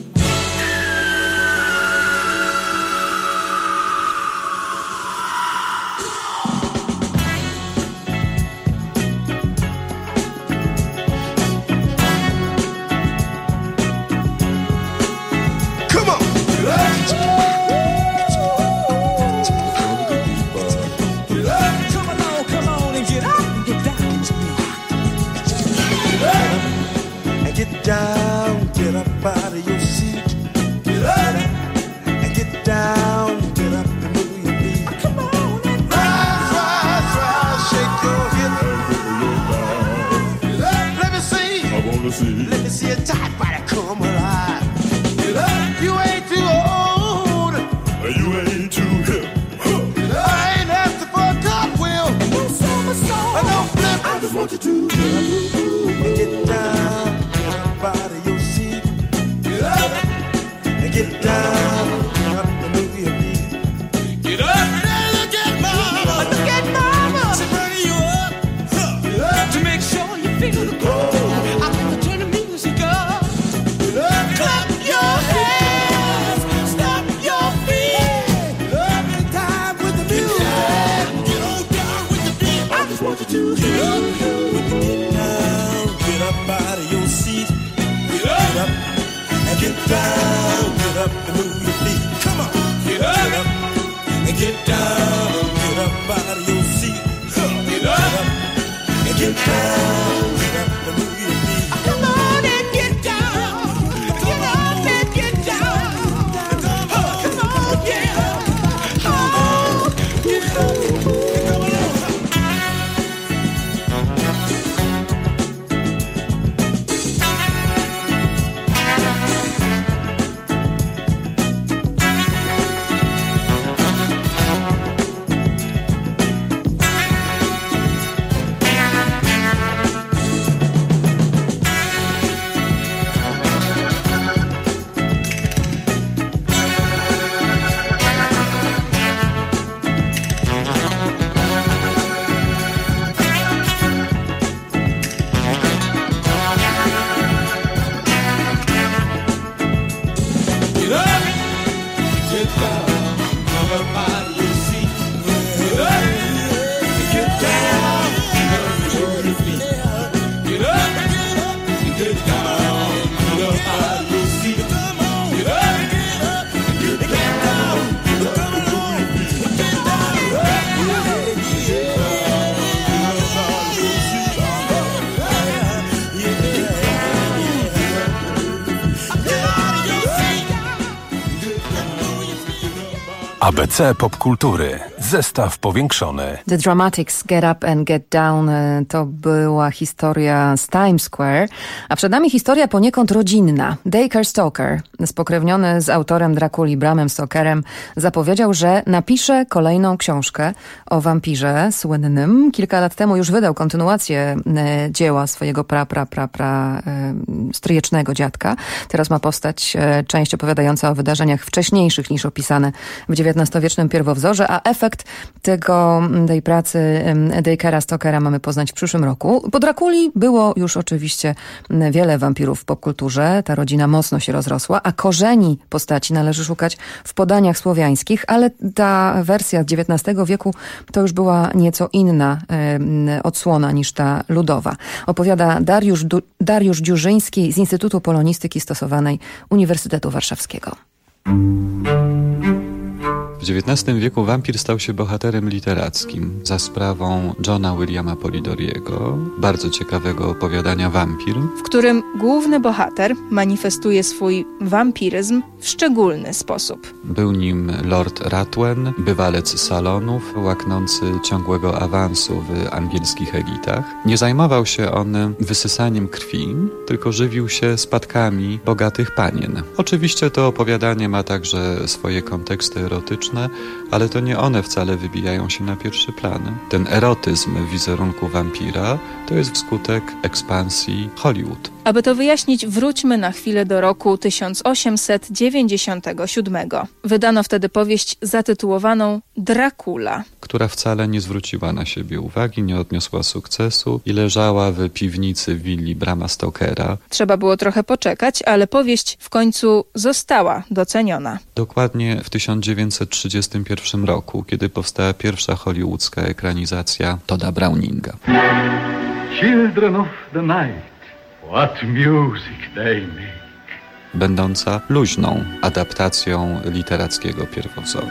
[SPEAKER 2] Down, get up out of your seat. Get up and get down, get up and move your feet. Come on and rise, shake your hips. Let me see. I wanna see. Let me see a tight body come alive. Get up. You ain't too old. You ain't too hip. I ain't asking for a cartwheel. No somersault. No flip. I just want you to get up and get down. Out of your seat, get up and get down, get up and move your feet. Get up and look at mama, to bring you up, to make sure you feel the groove. I think I turn the music up, clap your hands, stop your feet, get up and dive with the music, get on down with the beat. I just want you to get up, get down.
[SPEAKER 7] ABC Popkultury. Zestaw powiększony.
[SPEAKER 21] The Dramatics, Get Up and Get Down to była historia z Times Square, a przed nami historia poniekąd rodzinna. Dacre Stoker, spokrewniony z autorem Drakuli Bramem Stokerem, zapowiedział, że napisze kolejną książkę o wampirze słynnym. Kilka lat temu już wydał kontynuację dzieła swojego stryjecznego dziadka. Teraz ma powstać część opowiadająca o wydarzeniach wcześniejszych niż opisane w XIX-wiecznym pierwowzorze, a efekt tej pracy Dacre'a Stokera mamy poznać w przyszłym roku. Po Drakuli było już oczywiście wiele wampirów w popkulturze. Ta rodzina mocno się rozrosła, a korzeni postaci należy szukać w podaniach słowiańskich, ale ta wersja XIX wieku to już była nieco inna odsłona niż ta ludowa. Opowiada Dariusz Dziurzyński z Instytutu Polonistyki Stosowanej Uniwersytetu Warszawskiego.
[SPEAKER 4] W XIX wieku wampir stał się bohaterem literackim za sprawą Johna Williama Polidoriego, bardzo ciekawego opowiadania Wampir,
[SPEAKER 19] w którym główny bohater manifestuje swój wampiryzm w szczególny sposób.
[SPEAKER 4] Był nim Lord Ratwen, bywalec salonów, łaknący ciągłego awansu w angielskich elitach. Nie zajmował się on wysysaniem krwi, tylko żywił się spadkami bogatych panien. Oczywiście to opowiadanie ma także swoje konteksty erotyczne, ale to nie one wcale wybijają się na pierwszy plan. Ten erotyzm w wizerunku wampira to jest wskutek ekspansji Hollywood.
[SPEAKER 19] Aby to wyjaśnić, wróćmy na chwilę do roku 1897. Wydano wtedy powieść zatytułowaną Drakula,
[SPEAKER 4] która wcale nie zwróciła na siebie uwagi, nie odniosła sukcesu i leżała w piwnicy willi Brama Stokera.
[SPEAKER 19] Trzeba było trochę poczekać, ale powieść w końcu została doceniona.
[SPEAKER 4] Dokładnie w 1931 roku, kiedy powstała pierwsza hollywoodzka ekranizacja Todda Browninga.
[SPEAKER 5] Children of the night, what music they make.
[SPEAKER 4] Będąca luźną adaptacją literackiego pierwowzoru.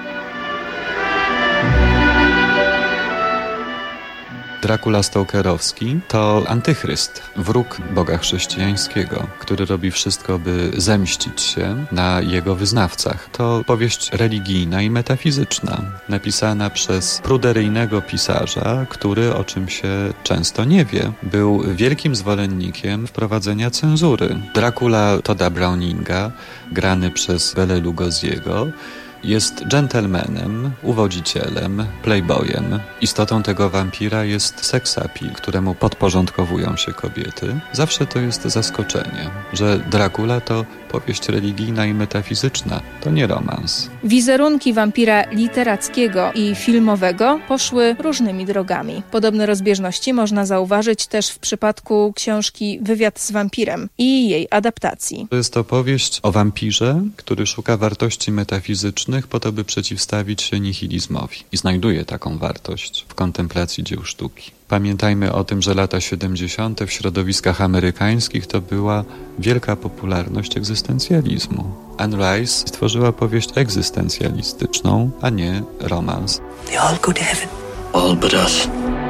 [SPEAKER 4] Dracula Stokerowski to antychryst, wróg Boga chrześcijańskiego, który robi wszystko, by zemścić się na jego wyznawcach. To powieść religijna i metafizyczna, napisana przez pruderyjnego pisarza, który, o czym się często nie wie, był wielkim zwolennikiem wprowadzenia cenzury. Dracula Todda Browninga, grany przez Bela Lugosiego, jest dżentelmenem, uwodzicielem, playboyem. Istotą tego wampira jest seksapil, któremu podporządkowują się kobiety. Zawsze to jest zaskoczenie, że Dracula to powieść religijna i metafizyczna, to nie romans.
[SPEAKER 19] Wizerunki wampira literackiego i filmowego poszły różnymi drogami. Podobne rozbieżności można zauważyć też w przypadku książki Wywiad z wampirem i jej adaptacji.
[SPEAKER 4] To jest opowieść o wampirze, który szuka wartości metafizycznych po to, by przeciwstawić się nihilizmowi. I znajduje taką wartość w kontemplacji dzieł sztuki. Pamiętajmy o tym, że lata 70. w środowiskach amerykańskich to była wielka popularność egzystencjalizmu. Anne Rice stworzyła powieść egzystencjalistyczną, a nie romans.
[SPEAKER 23] They all go to heaven. All but us.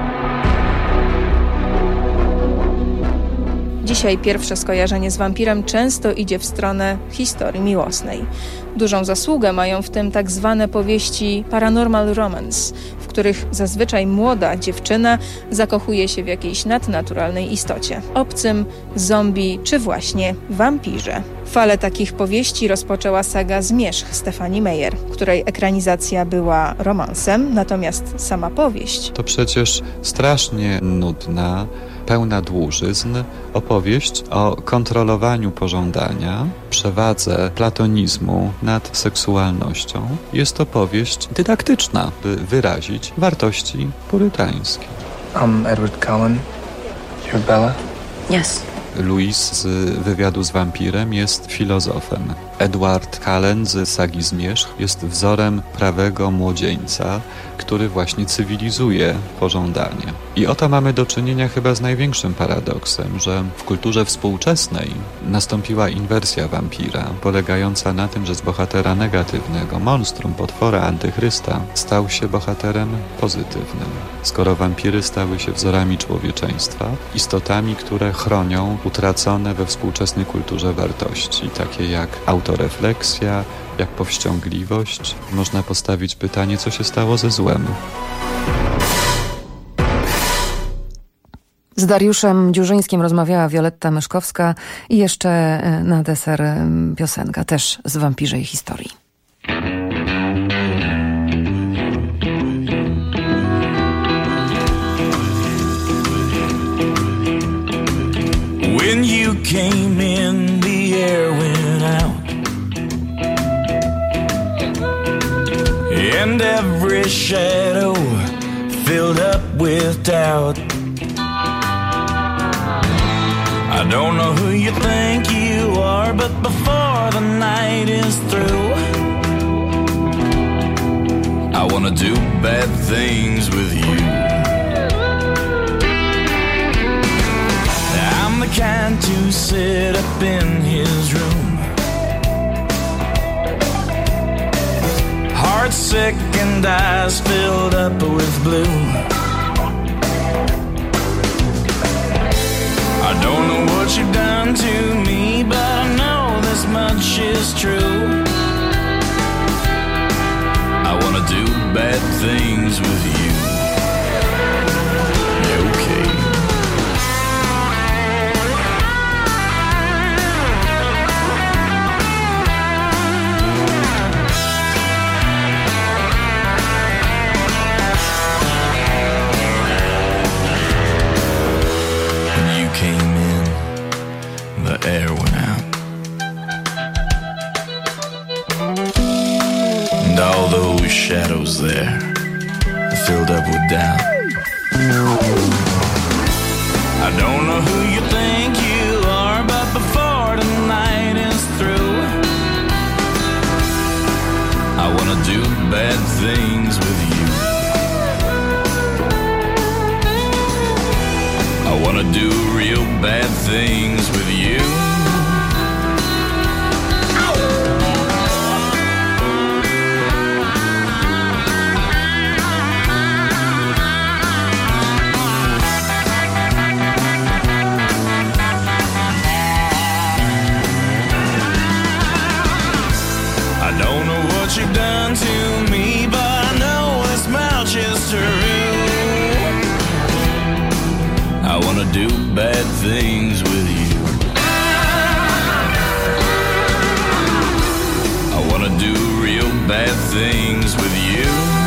[SPEAKER 19] Dzisiaj pierwsze skojarzenie z wampirem często idzie w stronę historii miłosnej. Dużą zasługę mają w tym tak zwane powieści paranormal romance, w których zazwyczaj młoda dziewczyna zakochuje się w jakiejś nadnaturalnej istocie. Obcym, zombie czy właśnie wampirze. Falę takich powieści rozpoczęła saga Zmierzch Stephanie Meyer, której ekranizacja była romansem, natomiast sama powieść
[SPEAKER 4] to przecież strasznie nudna, pełna dłużyzn, opowieść o kontrolowaniu pożądania, przewadze platonizmu nad seksualnością. Jest to powieść dydaktyczna, by wyrazić wartości purytańskie.
[SPEAKER 24] I'm Edward Cullen. You're Bella?
[SPEAKER 8] Yes.
[SPEAKER 4] Louis z Wywiadu z wampirem jest filozofem. Edward Cullen z sagi Zmierzch jest wzorem prawego młodzieńca, który właśnie cywilizuje pożądanie. I oto mamy do czynienia chyba z największym paradoksem, że w kulturze współczesnej nastąpiła inwersja wampira, polegająca na tym, że z bohatera negatywnego, monstrum, potwora, antychrysta, stał się bohaterem pozytywnym. Skoro wampiry stały się wzorami człowieczeństwa, istotami, które chronią utracone we współczesnej kulturze wartości, takie jak autorefleksja, jak powściągliwość, można postawić pytanie, co się stało ze złem.
[SPEAKER 21] Z Dariuszem Dziurzyńskim rozmawiała Wioletta Myszkowska i jeszcze na deser piosenka, też z wampirzej historii.
[SPEAKER 1] When you came in, the air went out, and every shadow filled up with doubt. I don't know who you think you are, but before the night is through, I wanna do bad things with you. I'm the kind to sit up in his room, heart sick and eyes filled up with blue. I don't know what you've done to me, but I know this much is true. I wanna do bad things with you. Okay. Came in, the air went out, and all those shadows there filled up with doubt. I don't know who you think you are, but before the night is through, I wanna do bad things with you. I wanna do real bad things with you. I don't know what you've done to me, but I know this much is true. I wanna do bad things with you. I wanna do real bad things with you.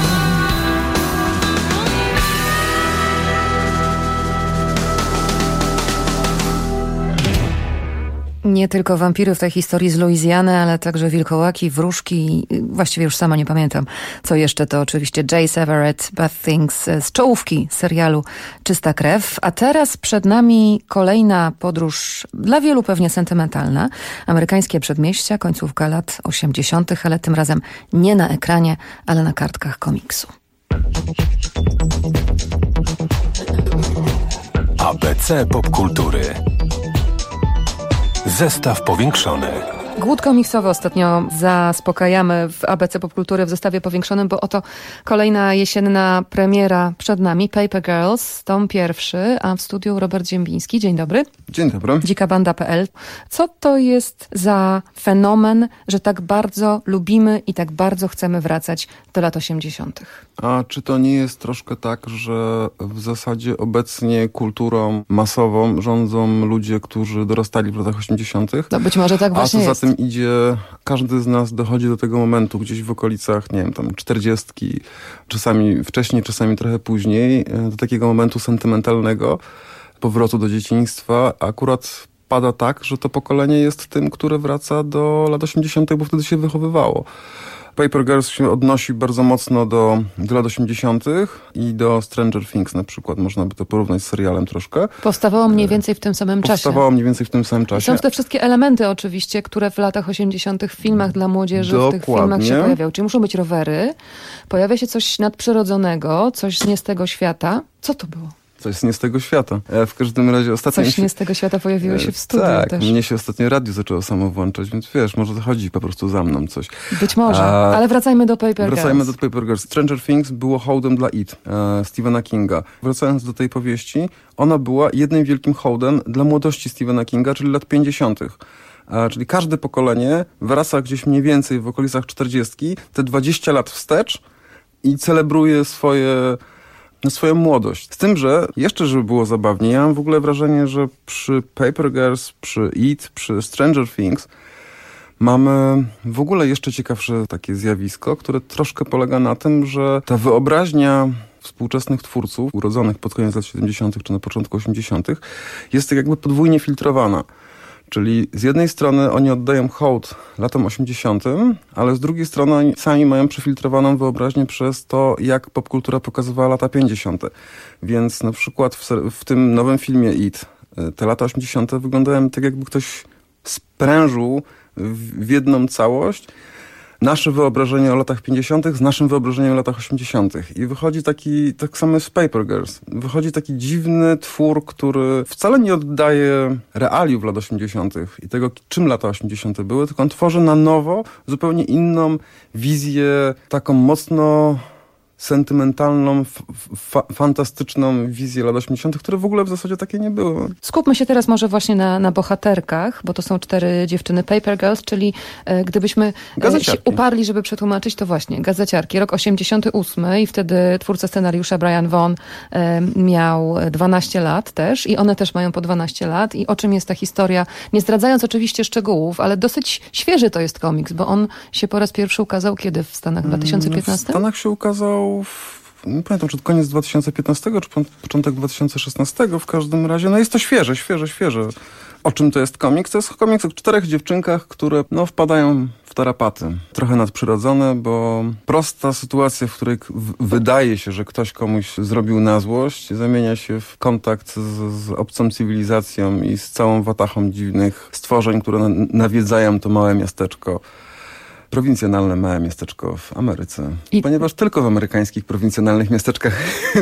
[SPEAKER 21] Nie tylko wampiry w tej historii z Luizjany, ale także wilkołaki, wróżki, właściwie już sama nie pamiętam, co jeszcze, to oczywiście Jace Everett, Bad Things z czołówki serialu Czysta krew. A teraz przed nami kolejna podróż, dla wielu pewnie sentymentalna. Amerykańskie przedmieścia, końcówka lat 80., ale tym razem nie na ekranie, ale na kartkach komiksu.
[SPEAKER 7] ABC Popkultury. Zestaw powiększony.
[SPEAKER 21] Głód komiksowy ostatnio zaspokajamy w ABC Popkultury w zestawie powiększonym, bo oto kolejna jesienna premiera przed nami. Paper Girls, tom pierwszy, a w studiu Robert Ziembiński. Dzień dobry.
[SPEAKER 6] Dzień dobry.
[SPEAKER 21] Dzikabanda.pl. Co to jest za fenomen, że tak bardzo lubimy i tak bardzo chcemy wracać do lat 80.
[SPEAKER 6] A czy to nie jest troszkę tak, że w zasadzie obecnie kulturą masową rządzą ludzie, którzy dorastali w latach 80.
[SPEAKER 21] No być może tak właśnie jest.
[SPEAKER 6] A co za tym idzie, każdy z nas dochodzi do tego momentu gdzieś w okolicach, nie wiem, tam 40, czasami wcześniej, czasami trochę później, do takiego momentu sentymentalnego powrotu do dzieciństwa. Akurat pada tak, że to pokolenie jest tym, które wraca do lat 80., bo wtedy się wychowywało. Paper Girls się odnosi bardzo mocno do lat 80. i do Stranger Things na przykład. Można by to porównać z serialem troszkę.
[SPEAKER 21] Powstawało mniej więcej w tym samym czasie.
[SPEAKER 6] Powstawało mniej więcej w tym samym czasie.
[SPEAKER 21] Są te wszystkie elementy oczywiście, które w latach 80. w filmach dla młodzieży w tych filmach się pojawiały. Czyli muszą być rowery, pojawia się coś nadprzyrodzonego, coś z nie z tego świata. Co to było?
[SPEAKER 6] Coś nie z tego świata. W każdym razie ostatnio...
[SPEAKER 21] Coś nie z tego świata pojawiło się w studiu
[SPEAKER 6] tak,
[SPEAKER 21] też.
[SPEAKER 6] Mnie się ostatnio radio zaczęło samo włączać, więc wiesz, może to chodzi po prostu za mną coś.
[SPEAKER 21] Być może, ale wracajmy do Paper Girls.
[SPEAKER 6] Wracajmy do Paper Girls. Stranger Things było hołdem dla It, Stephena Kinga. Wracając do tej powieści, ona była jednym wielkim hołdem dla młodości Stephena Kinga, czyli lat 50. Czyli każde pokolenie wraca gdzieś mniej więcej w okolicach 40, te 20 lat wstecz i celebruje swoją młodość. Z tym, że jeszcze żeby było zabawnie, ja mam w ogóle wrażenie, że przy Paper Girls, przy It, przy Stranger Things mamy w ogóle jeszcze ciekawsze takie zjawisko, które troszkę polega na tym, że ta wyobraźnia współczesnych twórców, urodzonych pod koniec lat 70. czy na początku 80. jest tak jakby podwójnie filtrowana. Czyli z jednej strony oni oddają hołd latom 80., ale z drugiej strony oni sami mają przefiltrowaną wyobraźnię przez to, jak popkultura pokazywała lata 50. Więc na przykład w tym nowym filmie It te lata 80. wyglądają tak, jakby ktoś sprężył w jedną całość nasze wyobrażenie o latach 50. z naszym wyobrażeniem o latach 80. I wychodzi tak samo z Paper Girls. Wychodzi taki dziwny twór, który wcale nie oddaje realiów lat 80. i tego, czym lata 80. były, tylko on tworzy na nowo zupełnie inną wizję, taką mocno sentymentalną, fantastyczną wizję lat 80., które w ogóle w zasadzie takie nie były.
[SPEAKER 21] Skupmy się teraz może właśnie na bohaterkach, bo to są 4 dziewczyny Paper Girls, czyli gdybyśmy się uparli, żeby przetłumaczyć, to właśnie gazeciarki. Rok 88 i wtedy twórca scenariusza Brian Vaughan miał 12 lat też i one też mają po 12 lat. I o czym jest ta historia? Nie zdradzając oczywiście szczegółów, ale dosyć świeży to jest komiks, bo on się po raz pierwszy ukazał kiedy w Stanach? W 2015?
[SPEAKER 6] W Stanach się ukazał nie pamiętam, czy to koniec 2015, czy początek 2016, w każdym razie, no jest to świeże. O czym to jest komiks? To jest komiks o 4 dziewczynkach, które wpadają w tarapaty. Trochę nadprzyrodzone, bo prosta sytuacja, w której wydaje się, że ktoś komuś zrobił na złość, zamienia się w kontakt z obcą cywilizacją i z całą watachą dziwnych stworzeń, które nawiedzają to małe miasteczko. Prowincjonalne małe miasteczko w Ameryce. Ponieważ tylko w amerykańskich prowincjonalnych miasteczkach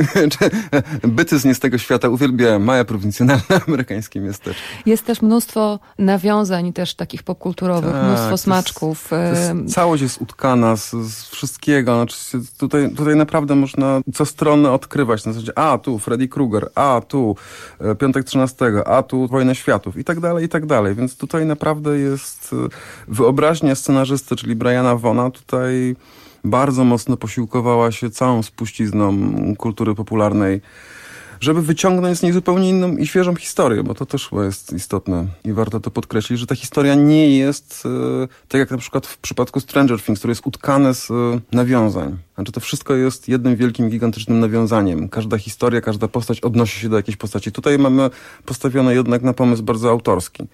[SPEAKER 6] byty z nie z tego świata uwielbiają małe prowincjonalne amerykańskie miasteczko.
[SPEAKER 21] Jest też mnóstwo nawiązań też takich popkulturowych, mnóstwo smaczków.
[SPEAKER 6] Całość jest utkana z wszystkiego. Znaczy, tutaj naprawdę można co stronę odkrywać. Na zasadzie, tu Freddy Krueger, tu Piątek 13, tu Wojna Światów i tak dalej. Więc tutaj naprawdę jest wyobraźnia scenarzysty, czyli Briana Vaughna tutaj bardzo mocno posiłkowała się całą spuścizną kultury popularnej, żeby wyciągnąć z niej zupełnie inną i świeżą historię, bo to też chyba jest istotne i warto to podkreślić, że ta historia nie jest tak jak na przykład w przypadku Stranger Things, które jest utkane z nawiązań. Znaczy to wszystko jest jednym wielkim, gigantycznym nawiązaniem. Każda historia, każda postać odnosi się do jakiejś postaci. Tutaj mamy postawione jednak na pomysł bardzo autorski.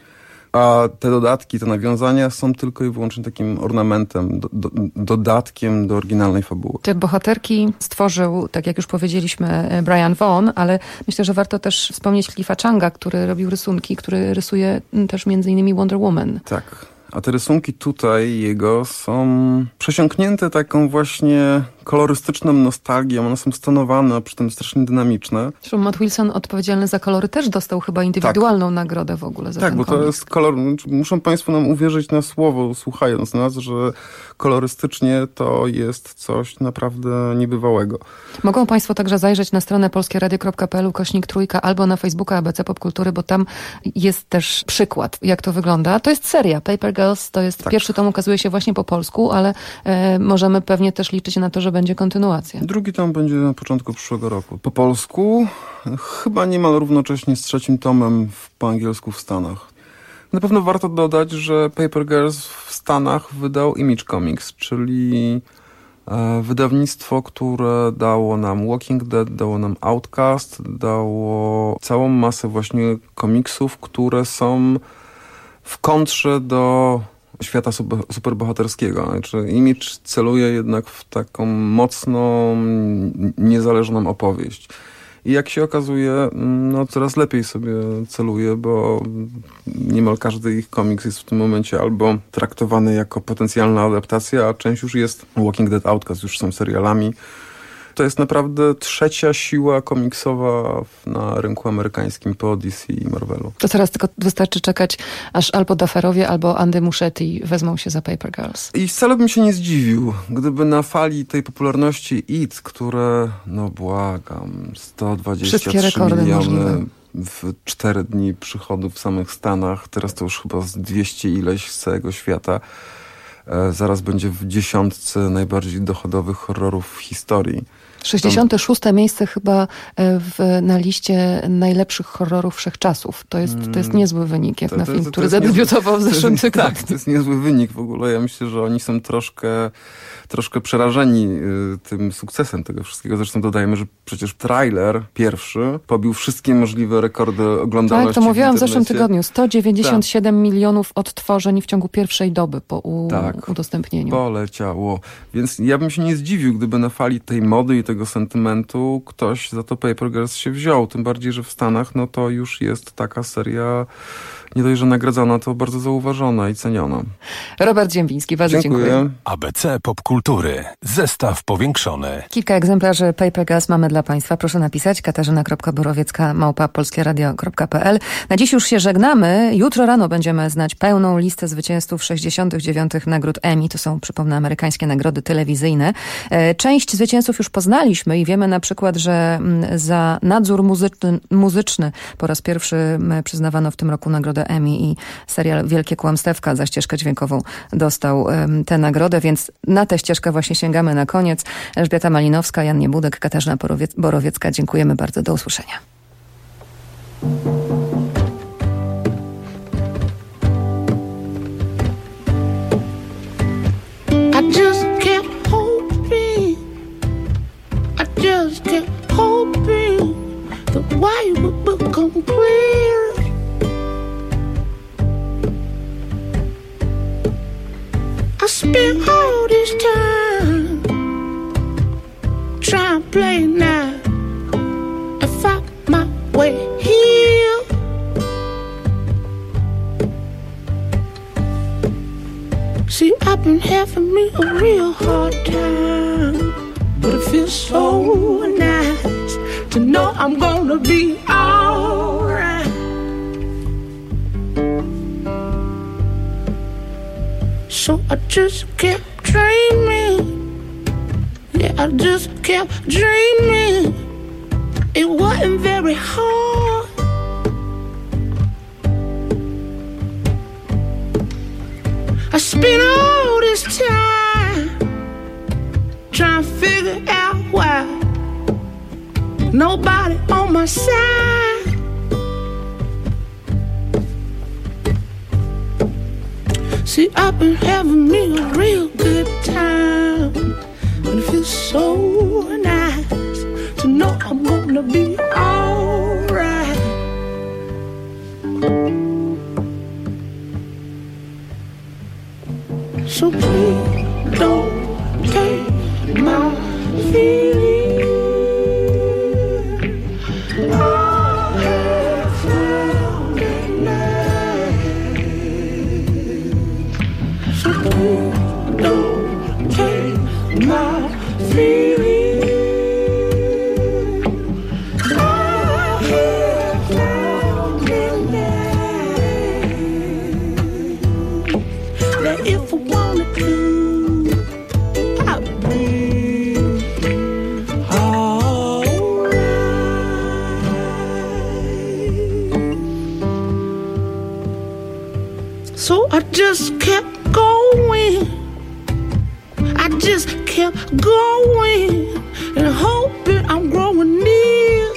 [SPEAKER 6] A te dodatki, te nawiązania są tylko i wyłącznie takim ornamentem, dodatkiem do oryginalnej fabuły.
[SPEAKER 21] Te bohaterki stworzył, tak jak już powiedzieliśmy, Brian Vaughan, ale myślę, że warto też wspomnieć Cliffa Changa, który robił rysunki, który rysuje też między innymi Wonder Woman.
[SPEAKER 6] Tak. A te rysunki tutaj jego są przesiąknięte taką właśnie kolorystyczną nostalgią. One są stonowane, a przy tym strasznie dynamiczne.
[SPEAKER 21] Zresztą Matt Wilson odpowiedzialny za kolory też dostał chyba indywidualną nagrodę w ogóle za ten
[SPEAKER 6] bo
[SPEAKER 21] komiks.
[SPEAKER 6] To jest kolor. Muszą Państwo nam uwierzyć na słowo, słuchając nas, że kolorystycznie to jest coś naprawdę niebywałego.
[SPEAKER 21] Mogą Państwo także zajrzeć na stronę polskieradio.pl/3 albo na Facebooka ABC Popkultury, bo tam jest też przykład, jak to wygląda. To jest seria Paper Girls, to jest pierwszy tom, ukazuje się właśnie po polsku, ale możemy pewnie też liczyć na to, że będzie kontynuacja.
[SPEAKER 6] Drugi tom będzie na początku przyszłego roku. Po polsku, chyba niemal równocześnie z 3 tomem po angielsku w Stanach. Na pewno warto dodać, że Paper Girls w Stanach wydał Image Comics, czyli wydawnictwo, które dało nam Walking Dead, dało nam Outcast, dało całą masę właśnie komiksów, które są w kontrze do świata superbohaterskiego. Znaczy, image celuje jednak w taką mocną, niezależną opowieść. I jak się okazuje, no coraz lepiej sobie celuje, bo niemal każdy ich komiks jest w tym momencie albo traktowany jako potencjalna adaptacja, a część już jest. Walking Dead Outcast już są serialami. To jest naprawdę trzecia siła komiksowa na rynku amerykańskim po DC i Marvelu.
[SPEAKER 21] To teraz tylko wystarczy czekać, aż albo Daferowie, albo Andy Muschietti wezmą się za Paper Girls.
[SPEAKER 6] I wcale bym się nie zdziwił, gdyby na fali tej popularności IT, które, no błagam, 123 miliony możliwe. W 4 dni przychodów w samych Stanach, teraz to już chyba z 200 ileś z całego świata, zaraz będzie w 10 najbardziej dochodowych horrorów w historii.
[SPEAKER 21] 66. miejsce chyba na liście najlepszych horrorów wszechczasów. To jest niezły wynik, jak na film, który zadebiutował w zeszłym tygodniu.
[SPEAKER 6] Tak, to jest niezły wynik w ogóle. Ja myślę, że oni są troszkę przerażeni tym sukcesem tego wszystkiego. Zresztą dodajmy, że przecież trailer pierwszy pobił wszystkie możliwe rekordy oglądalności.
[SPEAKER 21] Tak, to mówiłam w zeszłym tygodniu. 197 milionów odtworzeń w ciągu pierwszej doby po udostępnieniu.
[SPEAKER 6] Poleciało. Więc ja bym się nie zdziwił, gdyby na fali tej mody i tego sentymentu ktoś za to Paper Girls się wziął. Tym bardziej, że w Stanach no to już jest taka seria nie dość, że nagradzona, to bardzo zauważona i ceniona.
[SPEAKER 21] Robert Ziembiński, bardzo dziękuję.
[SPEAKER 7] ABC Popkultury. Zestaw powiększony.
[SPEAKER 21] Kilka egzemplarzy Paper Girls mamy dla Państwa. Proszę napisać katarzyna.borowiecka@polskieradio.pl. Na dziś już się żegnamy. Jutro rano będziemy znać pełną listę zwycięzców 69. nagród Emmy. To są, przypomnę, amerykańskie nagrody telewizyjne. Część zwycięzców już poznaliśmy i wiemy na przykład, że za nadzór muzyczny po raz pierwszy przyznawano w tym roku nagrodę Emmy i serial Wielkie Kłamstewka za ścieżkę dźwiękową dostał tę nagrodę, więc na tę ścieżkę właśnie sięgamy na koniec. Elżbieta Malinowska, Jan Niebudek, Katarzyna Borowiecka. Dziękujemy bardzo. Do usłyszenia.
[SPEAKER 9] I just kept hoping the why would become clear. I spent all this time trying to play now and find my way here. See, I've been having me a real hard time, but it feels so nice to know I'm gonna be alright. So I just kept dreaming. Yeah, I just kept dreaming. It wasn't very hard. I spent all this time trying to figure out why nobody on my side. See, I've been having me a real good time, and it feels so nice to know I'm gonna be alright. So please don't take my feelings. I have found it now. So please don't take my feelings. I have found it now. That if I wanted to, I'd be alright. So I just kept going. I just kept going and hoping I'm growing near.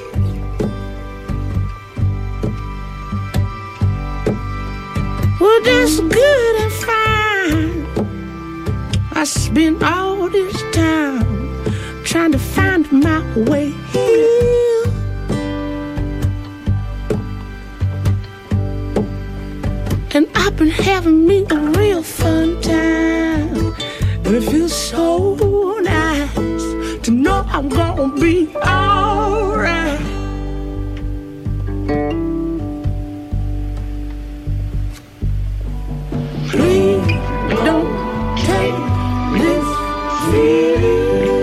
[SPEAKER 9] Well, that's good and fine. I spent all this time trying to find my way here. And I've been having me a real fun time, and it feels so nice to know I'm gonna be alright. Please don't take this feeling.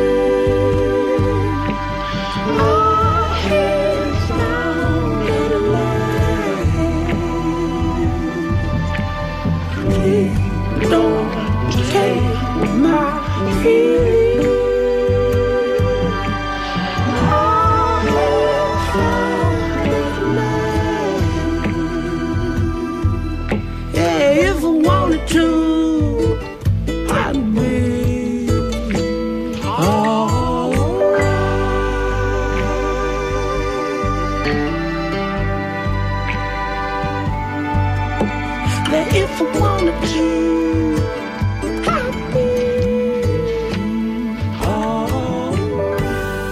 [SPEAKER 9] Our heads down in a line. Please don't take my feeling. Our heads down in a line. Yeah, if I wanted to, I'd be alright. Yeah, if I wanted to, I'd be alright.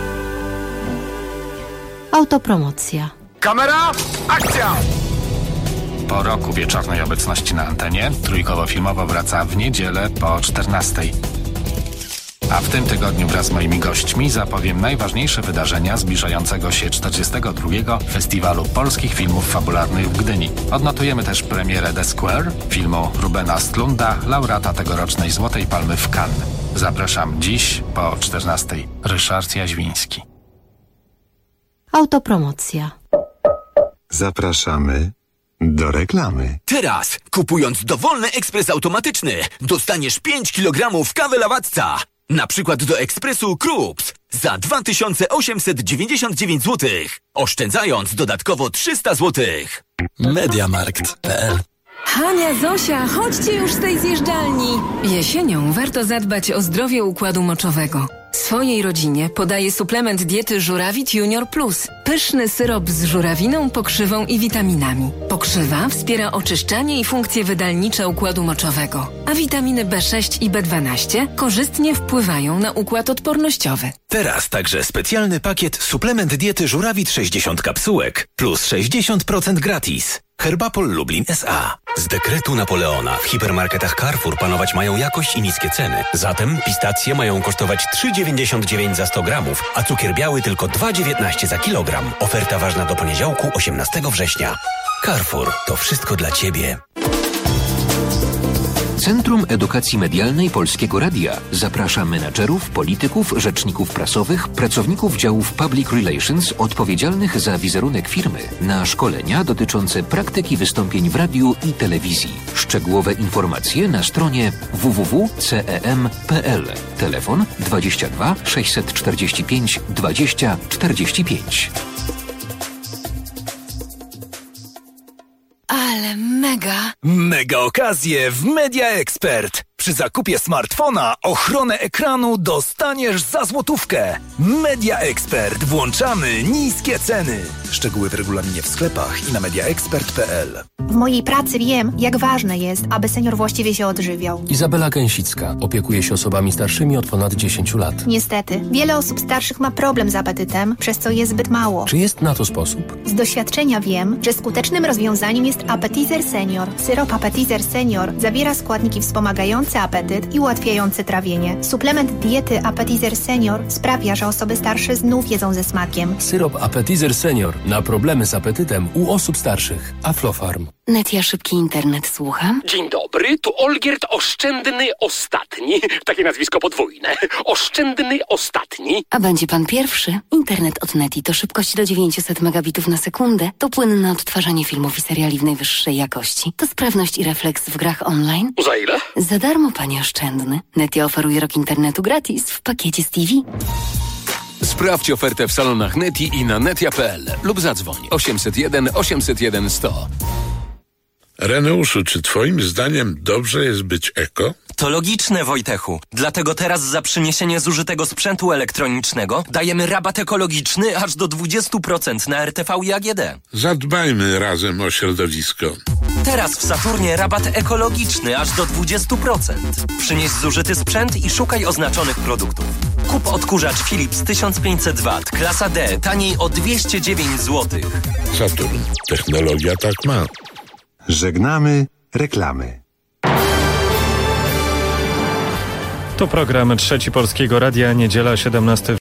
[SPEAKER 8] Autopromocja.
[SPEAKER 10] Kamera, akcja!
[SPEAKER 12] Po roku wieczornej obecności na antenie Trójkowo-Filmowo wraca w niedzielę po 14:00. A w tym tygodniu wraz z moimi gośćmi zapowiem najważniejsze wydarzenia zbliżającego się 42. Festiwalu Polskich Filmów Fabularnych w Gdyni. Odnotujemy też premierę The Square, filmu Rubena Östlunda, laureata tegorocznej Złotej Palmy w Cannes. Zapraszam dziś po 14:00. Ryszard Jaźwiński.
[SPEAKER 8] Autopromocja.
[SPEAKER 11] Zapraszamy do reklamy.
[SPEAKER 13] Teraz, kupując dowolny ekspres automatyczny, dostaniesz 5 kg kawy Lawatca. Na przykład do ekspresu Krups za 2899 zł, oszczędzając dodatkowo 300 zł.
[SPEAKER 14] Mediamarkt.pl.
[SPEAKER 25] Hania, Zosia, chodźcie już z tej zjeżdżalni. Jesienią warto zadbać o zdrowie układu moczowego. Swojej rodzinie podaję suplement diety Żurawit Junior Plus. Pyszny syrop z żurawiną, pokrzywą i witaminami. Pokrzywa wspiera oczyszczanie i funkcje wydalnicze układu moczowego, a witaminy B6 i B12 korzystnie wpływają na układ odpornościowy.
[SPEAKER 18] Teraz także specjalny pakiet suplement diety Żurawit 60 kapsułek plus 60% gratis. Herbapol Lublin S.A.
[SPEAKER 26] Z dekretu Napoleona w hipermarketach Carrefour panować mają jakość i niskie ceny. Zatem pistacje mają kosztować 3,99 za 100 gramów, a cukier biały tylko 2,19 za kilogram. Oferta ważna do poniedziałku 18 września. Carrefour, to wszystko dla Ciebie.
[SPEAKER 27] Centrum Edukacji Medialnej Polskiego Radia zaprasza menadżerów, polityków, rzeczników prasowych, pracowników działów Public Relations odpowiedzialnych za wizerunek firmy na szkolenia dotyczące praktyki wystąpień w radiu i telewizji. Szczegółowe informacje na stronie www.cem.pl. Telefon 22 645 20 45.
[SPEAKER 25] Ale mega!
[SPEAKER 13] Mega okazje w Media Expert. Przy zakupie smartfona ochronę ekranu dostaniesz za złotówkę. Media Expert. Włączamy niskie ceny. Szczegóły w regulaminie w sklepach i na mediaexpert.pl.
[SPEAKER 28] W mojej pracy wiem, jak ważne jest, aby senior właściwie się odżywiał.
[SPEAKER 14] Izabela Gęsicka opiekuje się osobami starszymi od ponad 10 lat.
[SPEAKER 28] Niestety, wiele osób starszych ma problem z apetytem, przez co je zbyt mało.
[SPEAKER 14] Czy jest na to sposób?
[SPEAKER 28] Z doświadczenia wiem, że skutecznym rozwiązaniem jest Appetizer Senior. Syrop Appetizer Senior zawiera składniki wspomagające apetyt i ułatwiające trawienie. Suplement diety Appetizer Senior sprawia, że osoby starsze znów jedzą ze smakiem.
[SPEAKER 14] Syrop Appetizer Senior na problemy z apetytem u osób starszych. Aflofarm.
[SPEAKER 25] Netia Szybki Internet, słucham?
[SPEAKER 29] Dzień dobry, tu Olgierd Oszczędny Ostatni. Takie nazwisko podwójne. Oszczędny Ostatni.
[SPEAKER 25] A będzie pan pierwszy? Internet od Neti to szybkość do 900 megabitów na sekundę, to płynne odtwarzanie filmów i seriali w najwyższej jakości, to sprawność i refleks w grach online.
[SPEAKER 29] Za ile?
[SPEAKER 25] Za darmo, panie Oszczędny. Netia oferuje rok internetu gratis w pakiecie z TV.
[SPEAKER 30] Sprawdź ofertę w salonach Neti i na netia.pl lub zadzwoń 801 801 100.
[SPEAKER 31] Reneuszu, czy twoim zdaniem dobrze jest być eko?
[SPEAKER 32] To logiczne, Wojtechu. Dlatego teraz za przyniesienie zużytego sprzętu elektronicznego dajemy rabat ekologiczny aż do 20% na RTV i AGD.
[SPEAKER 31] Zadbajmy razem o środowisko.
[SPEAKER 32] Teraz w Saturnie rabat ekologiczny aż do 20%. Przynieś zużyty sprzęt i szukaj oznaczonych produktów. Kup odkurzacz Philips 1500W, klasa D, taniej o 209 zł.
[SPEAKER 31] Saturn. Technologia tak ma.
[SPEAKER 11] Żegnamy Reklamy.
[SPEAKER 2] To program Trzeci Polskiego Radia, niedziela 17